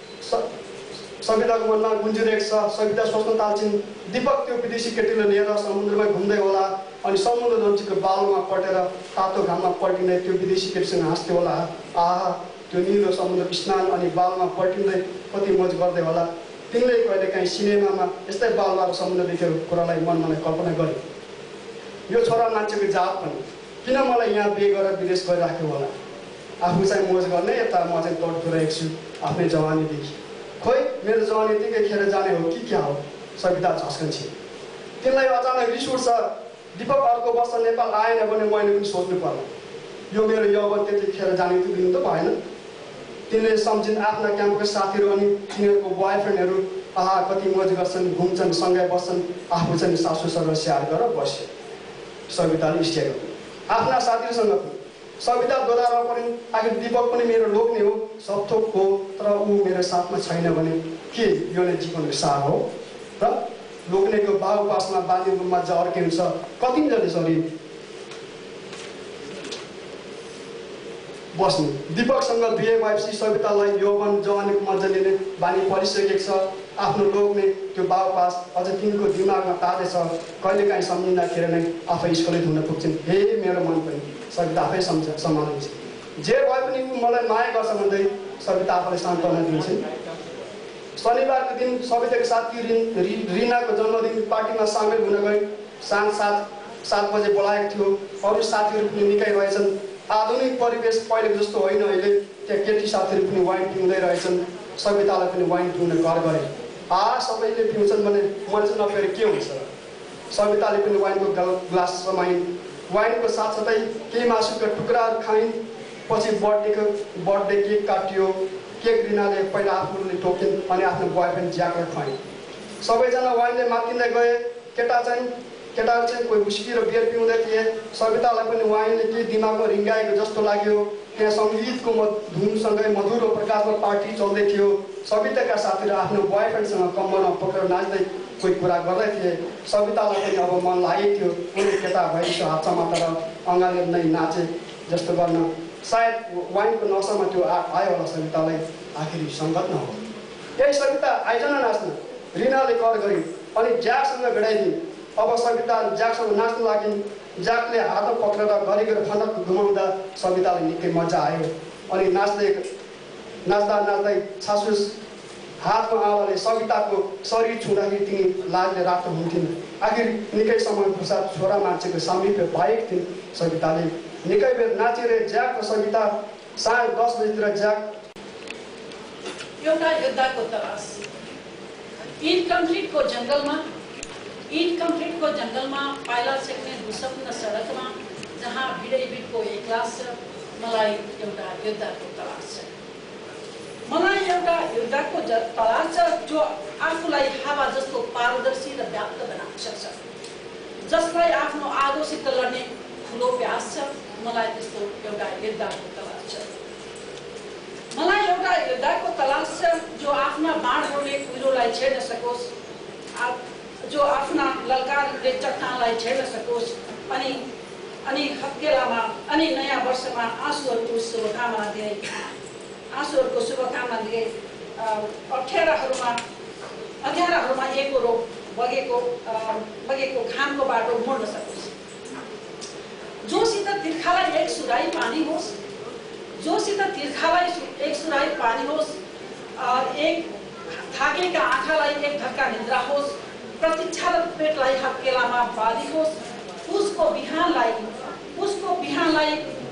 सविताको मनमा गुन्जिरहेको छ। सविता सोच्न थाल्छिन्, दिपक त्यो विदेशी केटीले लिएर समुद्रमा घुम्दै होला अनि समुद्र नजिकको बालुमा पटेर तातो घाममा पल्टिँदै त्यो विदेशी केटीसँग हाँस्थ्यो होला। आहा, त्यो निलो समुद्र स्नान अनि बालुमा पल्टिँदै कति मज गर्दै होला। तिनले कहिलेकाहीँ सिनेमामा यस्तै बालुवा र समुद्र देखेको कुरालाई मनमा नै कल्पना गरे। यो छोरा मान्छेको जात पनि किन मलाई यहाँ बिहे गरेर विदेश गरिराख्यो होला? आफू चाहिँ मोज गर्ने, यता म चाहिँ तडफिरहेको छु आफ्नै जवानीदेखि। खोइ मेरो जवानी यतिकै खेर जाने हो कि क्या हो? सविता झस्कन्छ। तिनलाई अचानक रिस उठ्छ। दिपक अर्को वर्ष नेपाल आएन भने मैले पनि सोच्नु पर्ला। यो मेरो यौवन त्यतिखेर जाने त दिनु त भएन। तिनले सम्झिन् आफ्ना क्याम्पसका साथीहरू अनि तिनीहरूको बोयफ्रेन्डहरू। आहा, कति मोज गर्छन्, घुम्छन्, सँगै बस्छन्। आफू चाहिँ सासू ससुरा स्याहार गरेर बस्यो। सविताले स्टेट आफ्ना साथीहरूसँग पनि सविता दोधारमा परिन्। आखिर दिपक पनि मेरो लोग्ने हो, सबथोक हो, तर ऊ मेरो साथमा छैन भने के यो नै जीवनको सार हो र? लोग्नेको बाबु पासमा बाँधिएको मजा अर्कै हुन्छ। कतिजनाले सरी बस्नु। दिपकसँग बिहे भएपछि सवितालाई यौवन जवानीको मजा लिने बानी परिसकेको छ। आफ्नो लोग्ने त्यो बाउपास अझ तिनको दिमागमा ताजै छ, कहिलेकाहीँ सम्झिँदाखेरि नै आफै स्खलित हुन पुग्छन्। हे मेरो मन पनि सविता आफै सम्झ सम्हाल्नुहुन्छ, जे भए पनि ऊ मलाई माया गर्छ भन्दै सविता आफूलाई सान्त्वना दिन्छन्। शनिबारको दिन सविताको साथी रिनाको जन्मदिन पार्टीमा सामेल हुन गई। साँझ सात सात बजे बोलाएको थियो। अरू साथीहरू पनि निकै रहेछन्। आधुनिक परिवेश पहिलेको जस्तो होइन, अहिले त्यहाँ केटी साथीहरू पनि वाइन पिउँदै रहेछन्। सवितालाई पनि वाइन पिउन घर गरे। आ सबैले पिउँछन् भने मैले चाहिँ नपिएर के हुन्छ। सविताले पनि वाइनको ग्लास समाइन्। वाइनको साथसाथै केही मासुका टुक्राहरू खाइन्। पछि बर्थडेको बर्थडे केक काटियो। केक रिनाले पहिला आफूले टोकिन् अनि आफ्नो बोयफ्रेन्ड ज्याकलाई खुवाइन्। सबैजना वाइनले मातिँदै गए। केटा चाहिँ केटाहरू चाहिँ कोही हुस्की र बियर पिउँदै थिए। सवितालाई पनि वाइनले केही दिमागमा रिङ्गाएको जस्तो लाग्यो। त्यहाँ सङ्गीतको म धुनसँगै मधुरो प्रकाशमा पार्टी चल्दै थियो। सविताका साथीहरू आफ्नो बोयफ्रेन्डसँग कम्मरमा पक्रेर नाच्दै कोही कुरा गर्दै थिए। सवितालाई पनि अब मन लागेको थियो कुनै केटा भइसक्यो हात समातेर अँगालेर नै नाचे जस्तो गर्न। सायद वाइनको नसामा त्यो आयो होला सवितालाई। आखिरी सङ्गत नहो। यही सविता आइजन नाच्न रिनाले कर गरिन् अनि ज्याकसँग भेडाइदिन्। अब सविता ज्याकसँग नाच्न लागिन्। ज्याकले हातमा पक्रेर गरिगरी फनक घुमाउँदा सवितालाई निकै मजा आयो। अनि नाच्दै नाच्दा नाच्दै छासुस हातमा आवाले सविताको शरीर छुँदाखेरि तिनी लाजले रातो हुन्थिन्। आखिर निकै समय पश्चात छोरा मान्छेको सामिप्य पाएकी थिइन् सविताले। निकै बेर नाचेर ज्याक र सविता साढे दस बजीतिर ज्याक एउटा युद्धको तलास इनकम्प्लिटको जङ्गलमा इनकम्प्लिटको जङ्गलमा पाइला सेक्ने दुसप्न सडकमा जहाँ भिडै भिडको एक्लास छ, मलाई एउटा युद्धको तलास छ। मलाई एउटा युद्धको तलास छ जो आफूलाई हावा जस्तो पारदर्शी र व्याप्त बनाउन सक्छ, जसलाई आफ्नो आगोसित लड्ने ठुलो प्यास छ। मलाई त्यस्तो एउटा युद्धको तलास छ। मलाई एउटा युद्धको तलास छ जो आफ्ना बाणहरूले कुहिरोलाई छेड्न सकोस्, जो आफ्ना ललकारले चट्टानलाई छेड्न सकोस्। अनि अनि हत्केलामा अनि नयाँ वर्षमा आँसुहरूको शुभकामना दिए आँसुहरूको शुभकामना दिए अप्ठ्याराहरूमा अँध्याराहरूमा एकरो बगेको बगेको खानको बाटो मोड्न सकोस्। जोसित तिर्खालाई एक सुराई पानी होस् जोसित तिर्खालाई एक सुराई पानी होस्, एक थाकेका आँखालाई एक धक्का निद्रा होस्, प्रतीक्षारत पेटलाई हत्केलामा बाँधी होस्, उसको बिहानलाई उसको बिहानलाई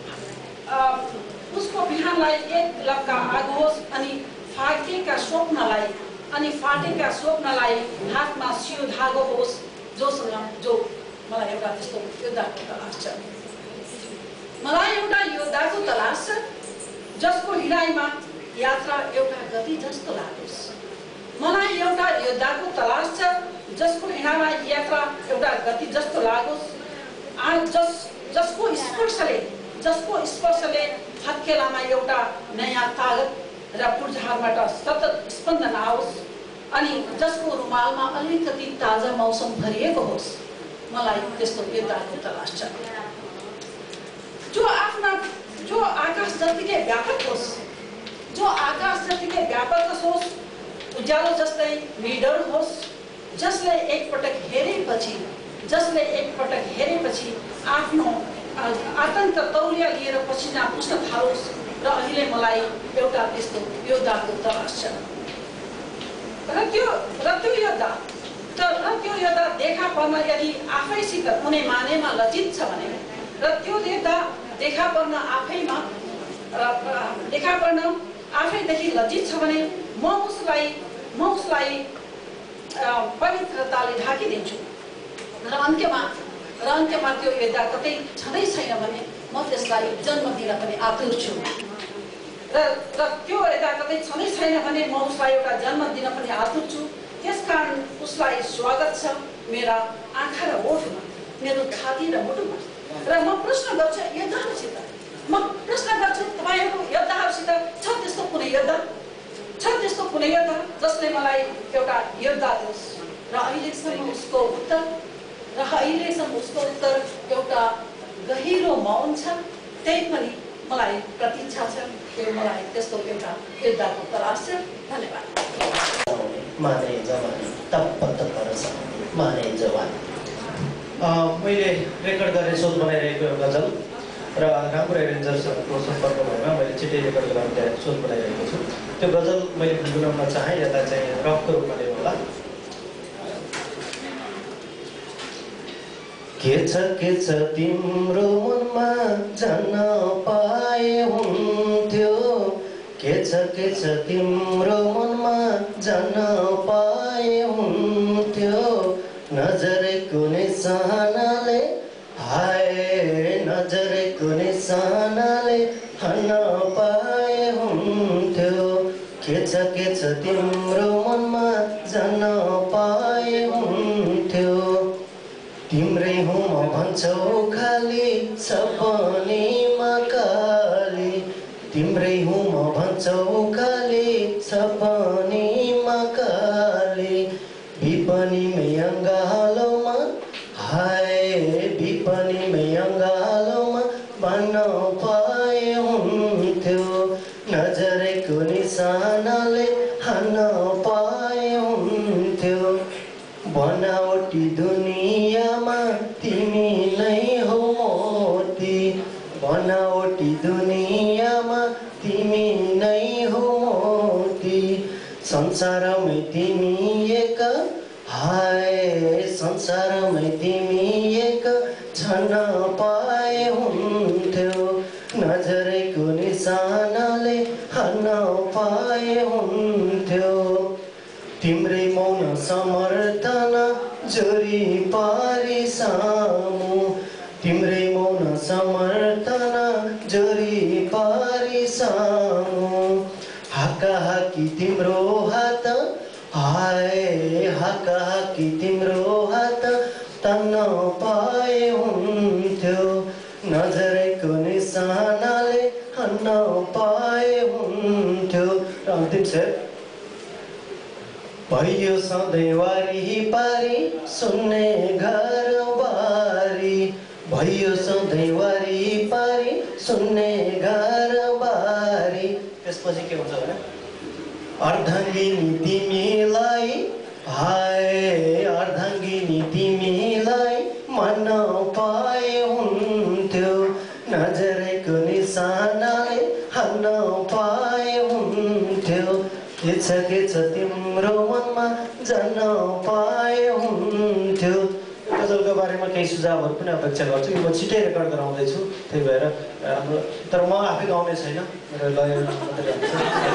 उसको बिहानलाई एक लपका आगो होस्। अनि फाटेका स्वप्नलाई अनि फाटेका स्वप्नलाई हातमा सियो धागो होस्, जोसँग जो मलाई एउटा त्यस्तो योद्धाको तलास छ। मलाई एउटा योद्धाको तलास छ जसको हिँडाइमा यात्रा एउटा गति जस्तो लागोस्। मलाई एउटा योद्धाको तलास छ जसको हिँडाइमा यात्रा एउटा गति जस्तो लागोस्। जस जसको स्पर्शले जसको स्पर्शले हत्केलामा एउटा नयाँ तागत र पूर्जाहरूबाट सतत स्पन्दन आओस्। अनि जसको रुमालमा अलिकति ताजा मौसम भरिएको होस्। मलाई त्यस्तो योद्धाको तलास छ जो आफ्ना जो आकाश जतिकै व्यापक होस् जो आकाश जतिकै व्यापक होस्, उज्यालो जस्तै निडर होस्, जसले एकपटक हेरेपछि जसले एकपटक हेरेपछि आफ्नो आतंक तौलिया लिएर पसिना पुस्न थालोस्। र अहिले मलाई एउटा त्यस्तो योद्धाको तलास छ। र त्यो र त्यो योद्धा र त्यो योद्धा देखा पर्न यदि आफैसित कुनै मानेमा लज्जित छ भने र त्यो योद्धा देखा पर्न आफैमा देखा पर्न आफैदेखि लज्जित छ भने म उसलाई म उसलाई पवित्रताले ढाकिदिन्छु। र अन्त्यमा र अन्त्यमा त्यो योद्धा कतै छँदै छैन भने म त्यसलाई जन्म दिन पनि आतुर छु। र र त्यो योद्धा कतै छँदै छैन भने म उसलाई एउटा जन्म दिन पनि आतुर छु। त्यसकारण उसलाई स्वागत छ मेरा आँखा र ओठमा, मेरो छाती र मुटुमा। र म प्रश्न गर्छु योद्धाहरूसित म प्रश्न गर्छु तपाईँहरू योद्धाहरूसित छ त्यस्तो कुनै योद्धा छ त्यस्तो कुनै योद्धा जसले मलाई एउटा योद्धा दियोस्। र अहिलेसम्म उसको उत्तर र अहिलेसम्म उसको उत्तर एउटा गहिरो मौन छ। त्यही पनि मलाई प्रतीक्षा छ। त्यो मलाई त्यस्तो एउटा योद्धाको तलास छ। धन्यवाद। माने जवानी तप्प तप्प रस माने जवानी। मैले रेकर्ड गर्ने सोच बनाइरहेको एउटा गजल र राम्रो एरेन्जर्सहरूको सम्पर्क भएर मैले छिट्टै रेकर्ड गराउने त्यहाँ सोच बनाइरहेको छु। त्यो गजल मैले गुनगुनाउन चाहेँ, यसलाई चाहिँ रकको रूपमा लिनु होला। के छ के छ तिम्रो मनमा जान्न पाए हुन्थ्यो, के छ के छ तिम्रो मनमा जान्न पाए हुन्थ्यो, नजरेको निशानाले हाय नजरेको निशानाले हान्न पाए हुन्थ्यो, के छ के छ तिम्रो मनमा जान्न पाए हुन्थ्यो, तिम्रै हुँ म भन्छौ खाली सपनीमा काली, तिम्रै हुँ म भन्छौ खाली सपनीमा काली, विपनीमै अङ्गालोमा हाय विपनीमै अङ्गालोमा भन्न पाए हुन्थ्यो, नजरेको निशानाले हान्न पाए हुन्थ्यो, बनावटी दुनियाँमा तिमी नै हो मोती, बनावटी दुनियाँमा तिमी नै हो मोती, संसारमै तिमी एक हाय संसारमै तिमी एक छन पाए हुन्थ्यो, नजरेको निशानाले हान्न पाए हुन्थ्यो, तिम्रै मौन समर्थन जोरी पारी सामु, तिम्रै मौन समर्थन जोरी पारी सामु, हाका हाकी तिम्रो हात हाय हाका हाकी तिम्रो हात तन्न पाए हुन्थ्यो, नजरेको निशानाले हान्न पाए हुन्थ्यो। र अन्तिम शेर भयो सधैँवारी पारी सुन्ने घरबारी, भयो सधैँवारी पारी सुन्ने घरबारी। त्यसपछि के हुन्छ भने अर्धाङ्गिनी तिमीलाई हाय अर्धाङ्गिनी तिमीलाई मन पाए हुन्थ्यो, नजरेको निशानाले हान्न पाए हुन्थ्यो, के छ के छ तिम्रो मनमा जान्न पाए हुन्थ्यो। गजलको बारेमा केही सुझावहरू पनि अपेक्षा गर्छु, म छिटै रेकर्ड गराउँदैछु, त्यही भएर हाम्रो तर म आफै गाउने छैन, मेरो लय मात्रै हुन्छ।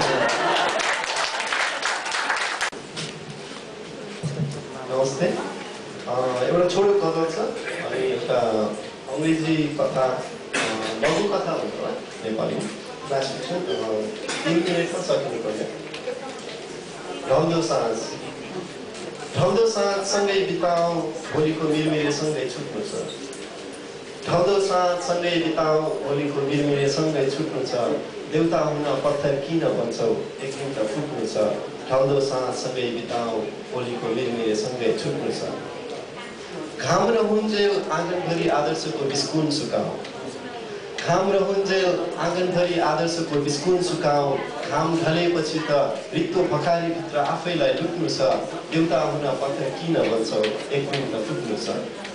नमस्ते, एउटा छोटो गजल छ अनि एउटा अङ्ग्रेजी कथा लघु कथा हुन्छ होला नेपालीमा क्लासिफिकेसन तिन मिनटमा सकिनु पर्ने। ढल्दो साँझ ढल्दो साँझ सँगै बिताऊ भोलिको मिरमिरे सँगै छुट्नु छ, ढल्दो साँझ सँगै बिताऊ भोलिको मिरमिरे सँगै छुट्नु छ, देउता हुन पत्थर किन भन्छौ एक दिन त फुट्नु छ, ढल्दो साँझ सँगै बिताऊ भोलिको मिरमिरे सँगै छुट्नु छ, घाम र हुन्जेल आँगनभरि आदर्शको बिस्कुन सुकाऊ, घाम र हुन्जेल आँगनभरि आदर्शको बिस्कुन सुकाऊ, घाम ढलेपछि त रित्तो भखारीभित्र आफैलाई लुट्नु छ, देउता हुन पत्थर किन भन्छौ एक दिन त फुट्नु छ,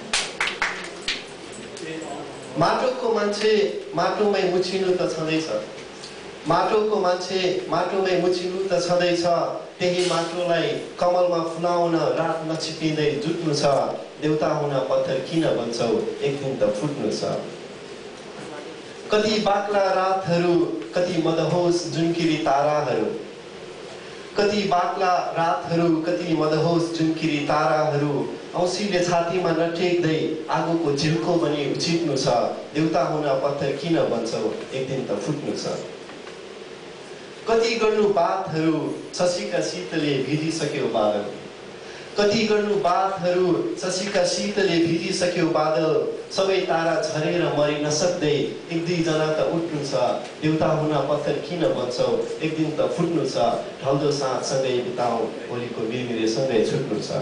माटोको मान्छे माटोमै मुछिनु त छँदैछ, माटोको मान्छे माटोमै मुछिनु त छँदैछ, त्यही माटोलाई कमलमा फुलाउन रात नछिपिँदै जुट्नु छ, देउता हुन पत्थर किन भन्छौ एक दिन त फुट्नु छ, कति बाक्ला रातहरू कति मदहोस जुनकिरी ताराहरू, कति बाक्ला रातहरू कति मदहोस जुनकिरी ताराहरू, औँसीले छातीमा नटेक्दै आगोको झिल्को बनी उछिट्नु छ, देउता हुन पत्थर किन भन्छौ एक दिन त फुट्नु छ, कति गर्नु बातहरू शशीका शीतले भिजिसक्यो बादल, कति गर्नु बातहरू शशीका शीतले भिजिसक्यो बादल, सबै तारा झरेर मरि नसक्दै एक दुईजना त उठ्नु छ, देउता हुन पत्थर किन भन्छौ एक दिन त फुट्नु छ, ढल्दो साँझ सँगै बिताऊ भोलिको मिरमिरे सँगै छुट्नु छ।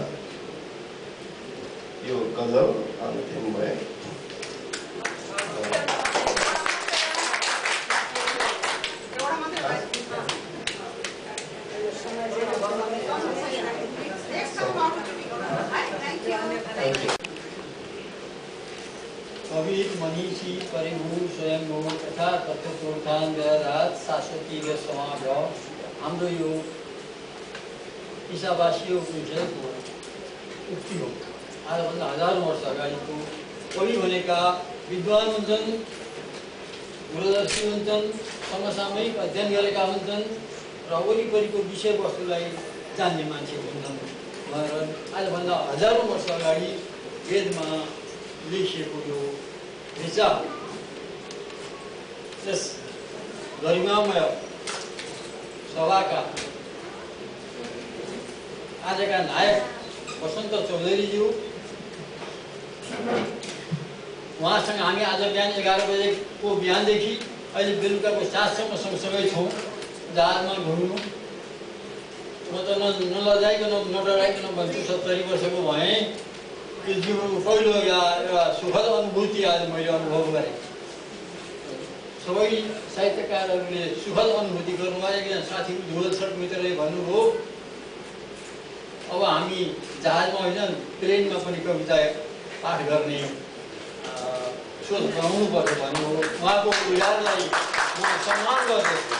यो गजल अन्तिम भयो। मनीषी परिभू स्वयम्भू तथा तत्त्वपुरुषान व्यवधात शाश्वती र समाग्र हाम्रो यो ईसावासीय उपनिषदको उक्ति हो। आजभन्दा हजारौँ वर्ष अगाडिको कवि भनेका विद्वान हुन्छन्, दूरदर्शी हुन्छन्, समसामयिक अध्ययन गरेका हुन्छन् र वरिपरिको विषयवस्तुलाई जान्ने मान्छे हुन्छन् भनेर आजभन्दा हजारौँ वर्ष अगाडि वेदमा लेखिएको यो विचार यस गरिमामय सभाका आजका नायक वसन्त चौधरीज्यू, उहाँसँग हामी आज बिहान एघार बजेको बिहानदेखि अहिले बेलुकाको सातसम्म सँगसँगै छौँ जहाजमा घुम्नु। म त न नलजाइकन नडराइकन भन्छु, सत्तरी वर्षको भएँ। यो जीवनको पहिलो या एउटा सुखद अनुभूति आज मैले अनुभव गरेँ। सबै साहित्यकारहरूले सुखद अनुभूति गर्नुभयो। एकजना साथी धुवल सट मित्रले भन्नुभयो अब हामी जहाजमा होइन प्लेनमा पनि कविता पाठ गर्ने सोच बनाउनु पर्छ भन्नुभयो। उहाँको यादलाई म सम्मान गर्दछु।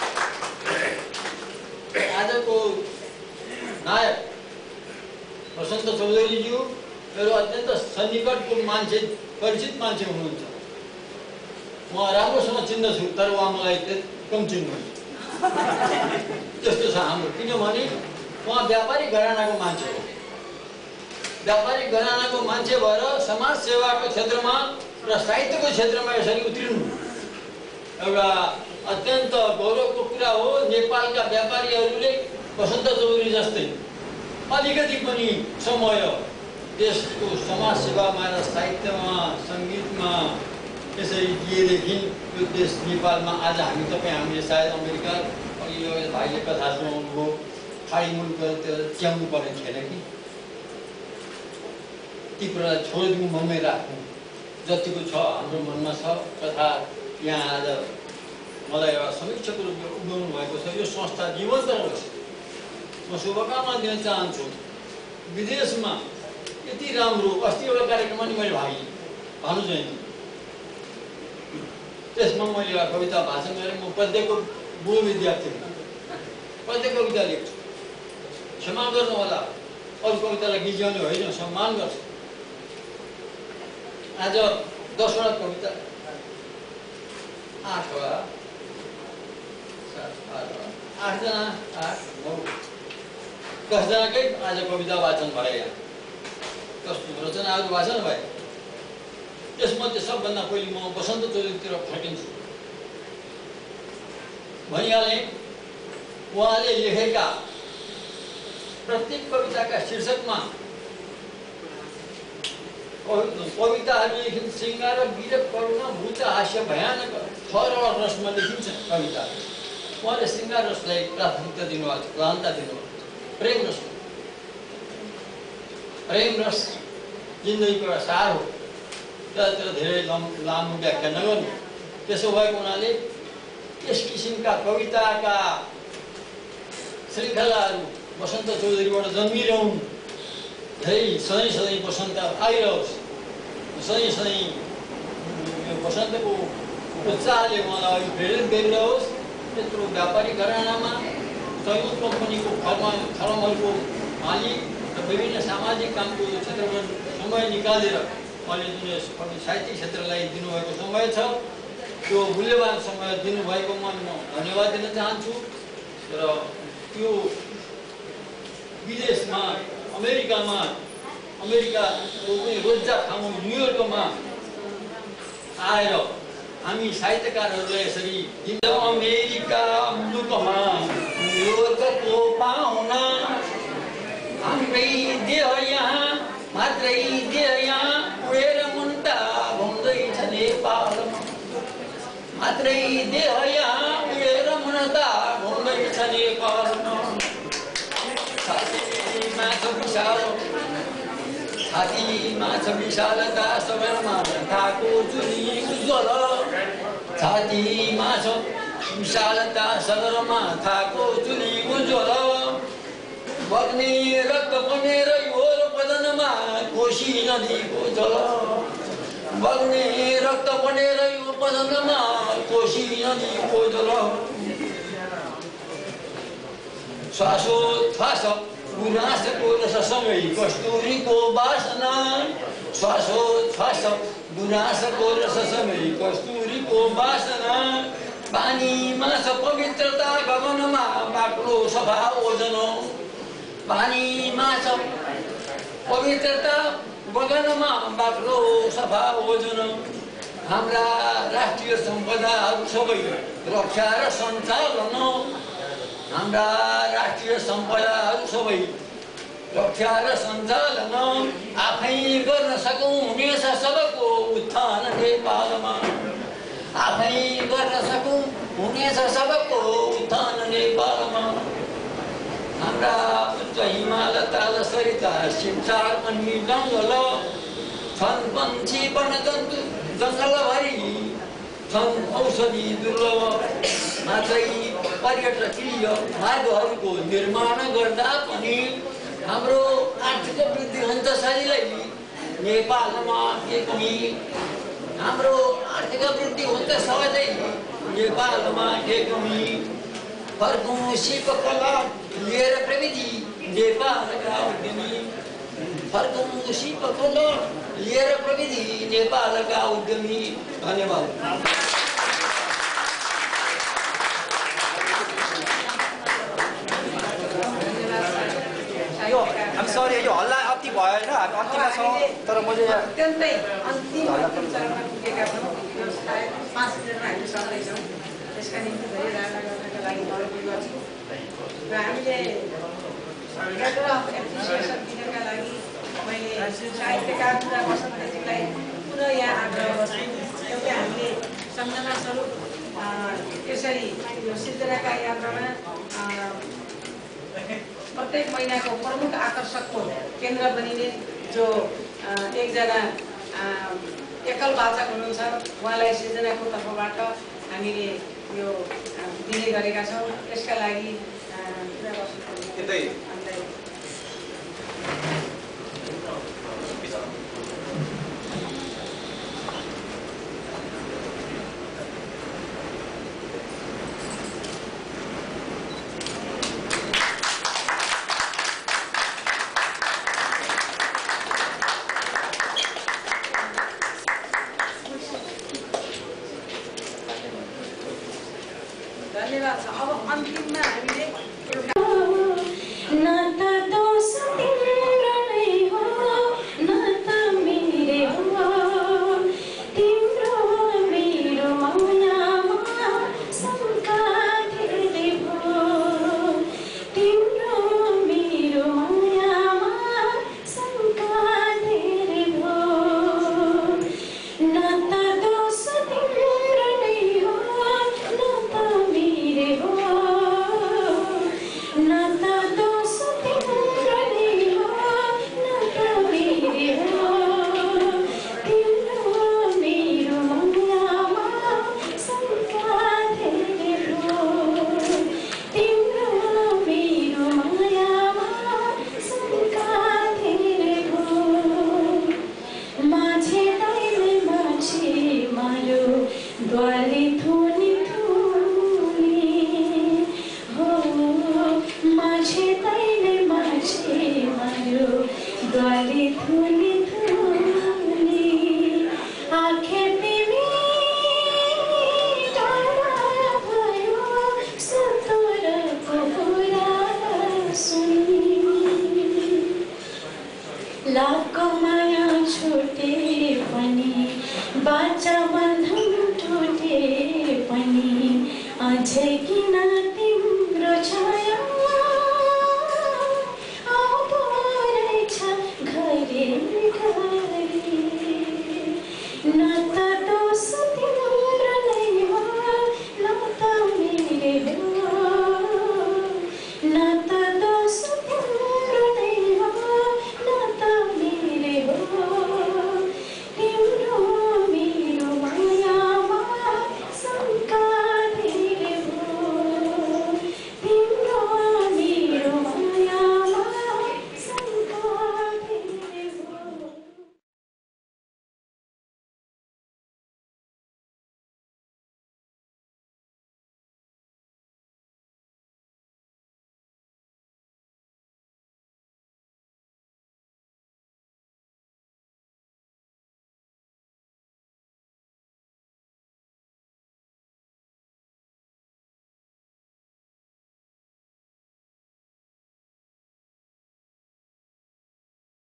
आजको नायक वसन्त चौधरीज्यू मेरो अत्यन्त सन्निकटको मान्छे, परिचित मान्छे हुनुहुन्छ। म राम्रोसँग चिन्दछु, तर उहाँ मलाई कम चिन्नुहुन्छ। त्यस्तो छ हाम्रो। किनभने उहाँ व्यापारिक घरानाको मान्छे हो। व्यापारिक घरानाको मान्छे भएर समाज सेवाको क्षेत्रमा र साहित्यको क्षेत्रमा यसरी उत्रिनु एउटा अत्यन्त गौरवको कुरा हो। नेपालका व्यापारीहरूले वसन्त चौधरी जस्तै अलिकति पनि समय देशको समाज सेवामा र साहित्यमा, सङ्गीतमा यसरी दिएदेखि यो देश नेपालमा आज हामी तपाईँ हामीले सायद अमेरिका अघि यो भाइले कथा सुनाउनुभयो, खाडी मुलुक त्यो च्याउनु पर्ने थिएन कि ती कुरालाई छोडिदिउँ, मनमै राख्नु। जतिको छ हाम्रो मनमा छ तथा यहाँ आज मलाई एउटा समीक्षकको रूपमा उभ्याउनु भएको छ। यो संस्था जीवन्त रहोस्। म शुभकामना दिन चाहन्छु। विदेशमा यति राम्रो अस्ति एउटा कार्यक्रममा नि मैले भाग लिएँ, भानु जयन्ती। त्यसमा मैले एउटा कविता भाषण गरेँ। म पद्यको बुढो विद्यार्थी हुँ, पद्य कविता लेख्छु। क्षमा गर्नु होला, अरू कवितालाई गिज्याउने होइन, सम्मान गर्छु। आज दसवटा कविता, आठवटा आठजना आठ नौ दसजनाकै आज कविता वाचन भयो। यहाँ कस्तो रचनाहरू वाचन भए। त्यसमध्ये सबभन्दा पहिले म वसन्त चौधरीतिर फर्किन्छु। भनिहालेँ उहाँले लेखेका प्रत्येक कविताका शीर्षकमा कविताहरू लेखिन्छ। श्रृङ्गार, वीर, करुणा, भूत, हास्य, भयानक थर रसमा लेखिन्छ कविता। उहाँले श्रृङ्गार रसलाई प्राथमिकता दिनुभएको छ, प्रधानता दिनुभएको छ। प्रेम रस, प्रेम रस जिन्दगीको एउटा सार हो। त्यसतिर धेरै लामो व्याख्या नगर्नु। त्यसो भएको हुनाले यस किसिमका कविताका श्रृङ्खलाहरू वसन्त चौधरीबाट जन्मिरहन्। धेरै सधैँ सधैँ वसन्त आइरहोस्। सधैँ सधैँ वसन्तको उत्साहले उहाँलाई अघि प्रेरित गरिरहोस्। त्यत्रो व्यापारिक घरानामा संयुक्त कम्पनीको फर्म फर्महरूको मालिक र विभिन्न सामाजिक कामको क्षेत्रमा समय निकालेर उहाँले जुन साहित्यिक क्षेत्रलाई दिनुभएको समय छ, त्यो मूल्यवान समय दिनुभएकोमा म धन्यवाद दिन चाहन्छु। र त्यो विदेशमा अमेरिकामा अमेरिकाको पनि रोजा ठाउँ न्युयोर्कमा आएर हामी साहित्यकारहरूलाई यसरी अमेरिका मुलुकमा न्युयोर्कको पाहुना हाम्रै देह यहाँ मात्रै देह यहाँ उडेर मुन्टा घुम्दैछ नेपालमा मात्रै देह यहाँ उडेर मुन्टा घुम्दैछ नेपालमा छातीमा छ विशाल छातीमा छ विशालता सबैमा थाको जुनी उज्जवल छातीमा छ विशालता सदरमा थाको जुनी उज्जवल बग्ने रक्त बनेर यो बदनमा कोशी नदीको जल बग्ने रक्त बनेर यो पदनमा कोशी नदीको जल श्वासोच्छ्वास गुनासको रससँगै कस्तुरीको बासना श्वासोच्छ्वास गुनासको रससँगै कस्तुरीको बासना पानीमा छ पवित्रता गगनमा बाक्लो सफा ओजन पानीमा छ पवित्रता गगनमा बाक्लो सफा ओजन हाम्रा राष्ट्रिय सम्पदाहरू सबै रक्षा र सञ्चालन हाम्रा राष्ट्रिय सम्पदाहरू सबै रक्षा र सञ्चालन आफै गर्न सकौँ हुनेछ सबको उत्थान नेपालमा आफै गर्न सकौँ हुनेछ सबको उत्थान नेपालमा हाम्रा उच्च हिमाल ताल सरिता सिमसार अनि जङ्गल छन् पन्छी वनजन्तु जङ्गलभरि छन् औषधि दुर्लभ मात्रै पर्यटकीय मार्गहरूको निर्माण गर्दा पनि हाम्रो आर्थिक वृद्धि हुन्छ सजिलै नेपालमा के कमी हाम्रो आर्थिक वृद्धि हुन्छ सहजै नेपालमा के कमी फर्कौँ शिल्पकला लिएर प्रविधि नेपालका उद्यमी फर्कौँ शिल्पकला लिएर प्रविधि नेपालका उद्यमी धन्यवाद। I'm sorry, यो हल्ला अति भयो होइन हामी अन्तिममा छौँ तर मैले अत्यन्तै अन्तिम अन्तिम चरणमा पुगेका छौँ यो सायद पाँच मिनटमा हामी सक्दैछौँ त्यसका निम्ति धेरै राजा गर्नका लागि अनुरोध गर्छु र हामीले लेटर अफ एप्रिसिएसन दिनका लागि मैले साहित्यकार पूजा बसन्तजीलाई पुनः यहाँ आग्रह गर्छु एउटै हामीले सम्झना स्वरूप यसरी यो सिर्जनाका यात्रामा प्रत्येक महिनाको प्रमुख आकर्षकको केन्द्र बनिने जो एकजना एकल वाचक हुनुहुन्छ उहाँलाई सिर्जनाको तर्फबाट हामीले यो दिने गरेका छौँ। यसका लागि धन्यवाद छ। अब अन्तिममा हामीले बाचा बन्धन टुटे पनि अझै किन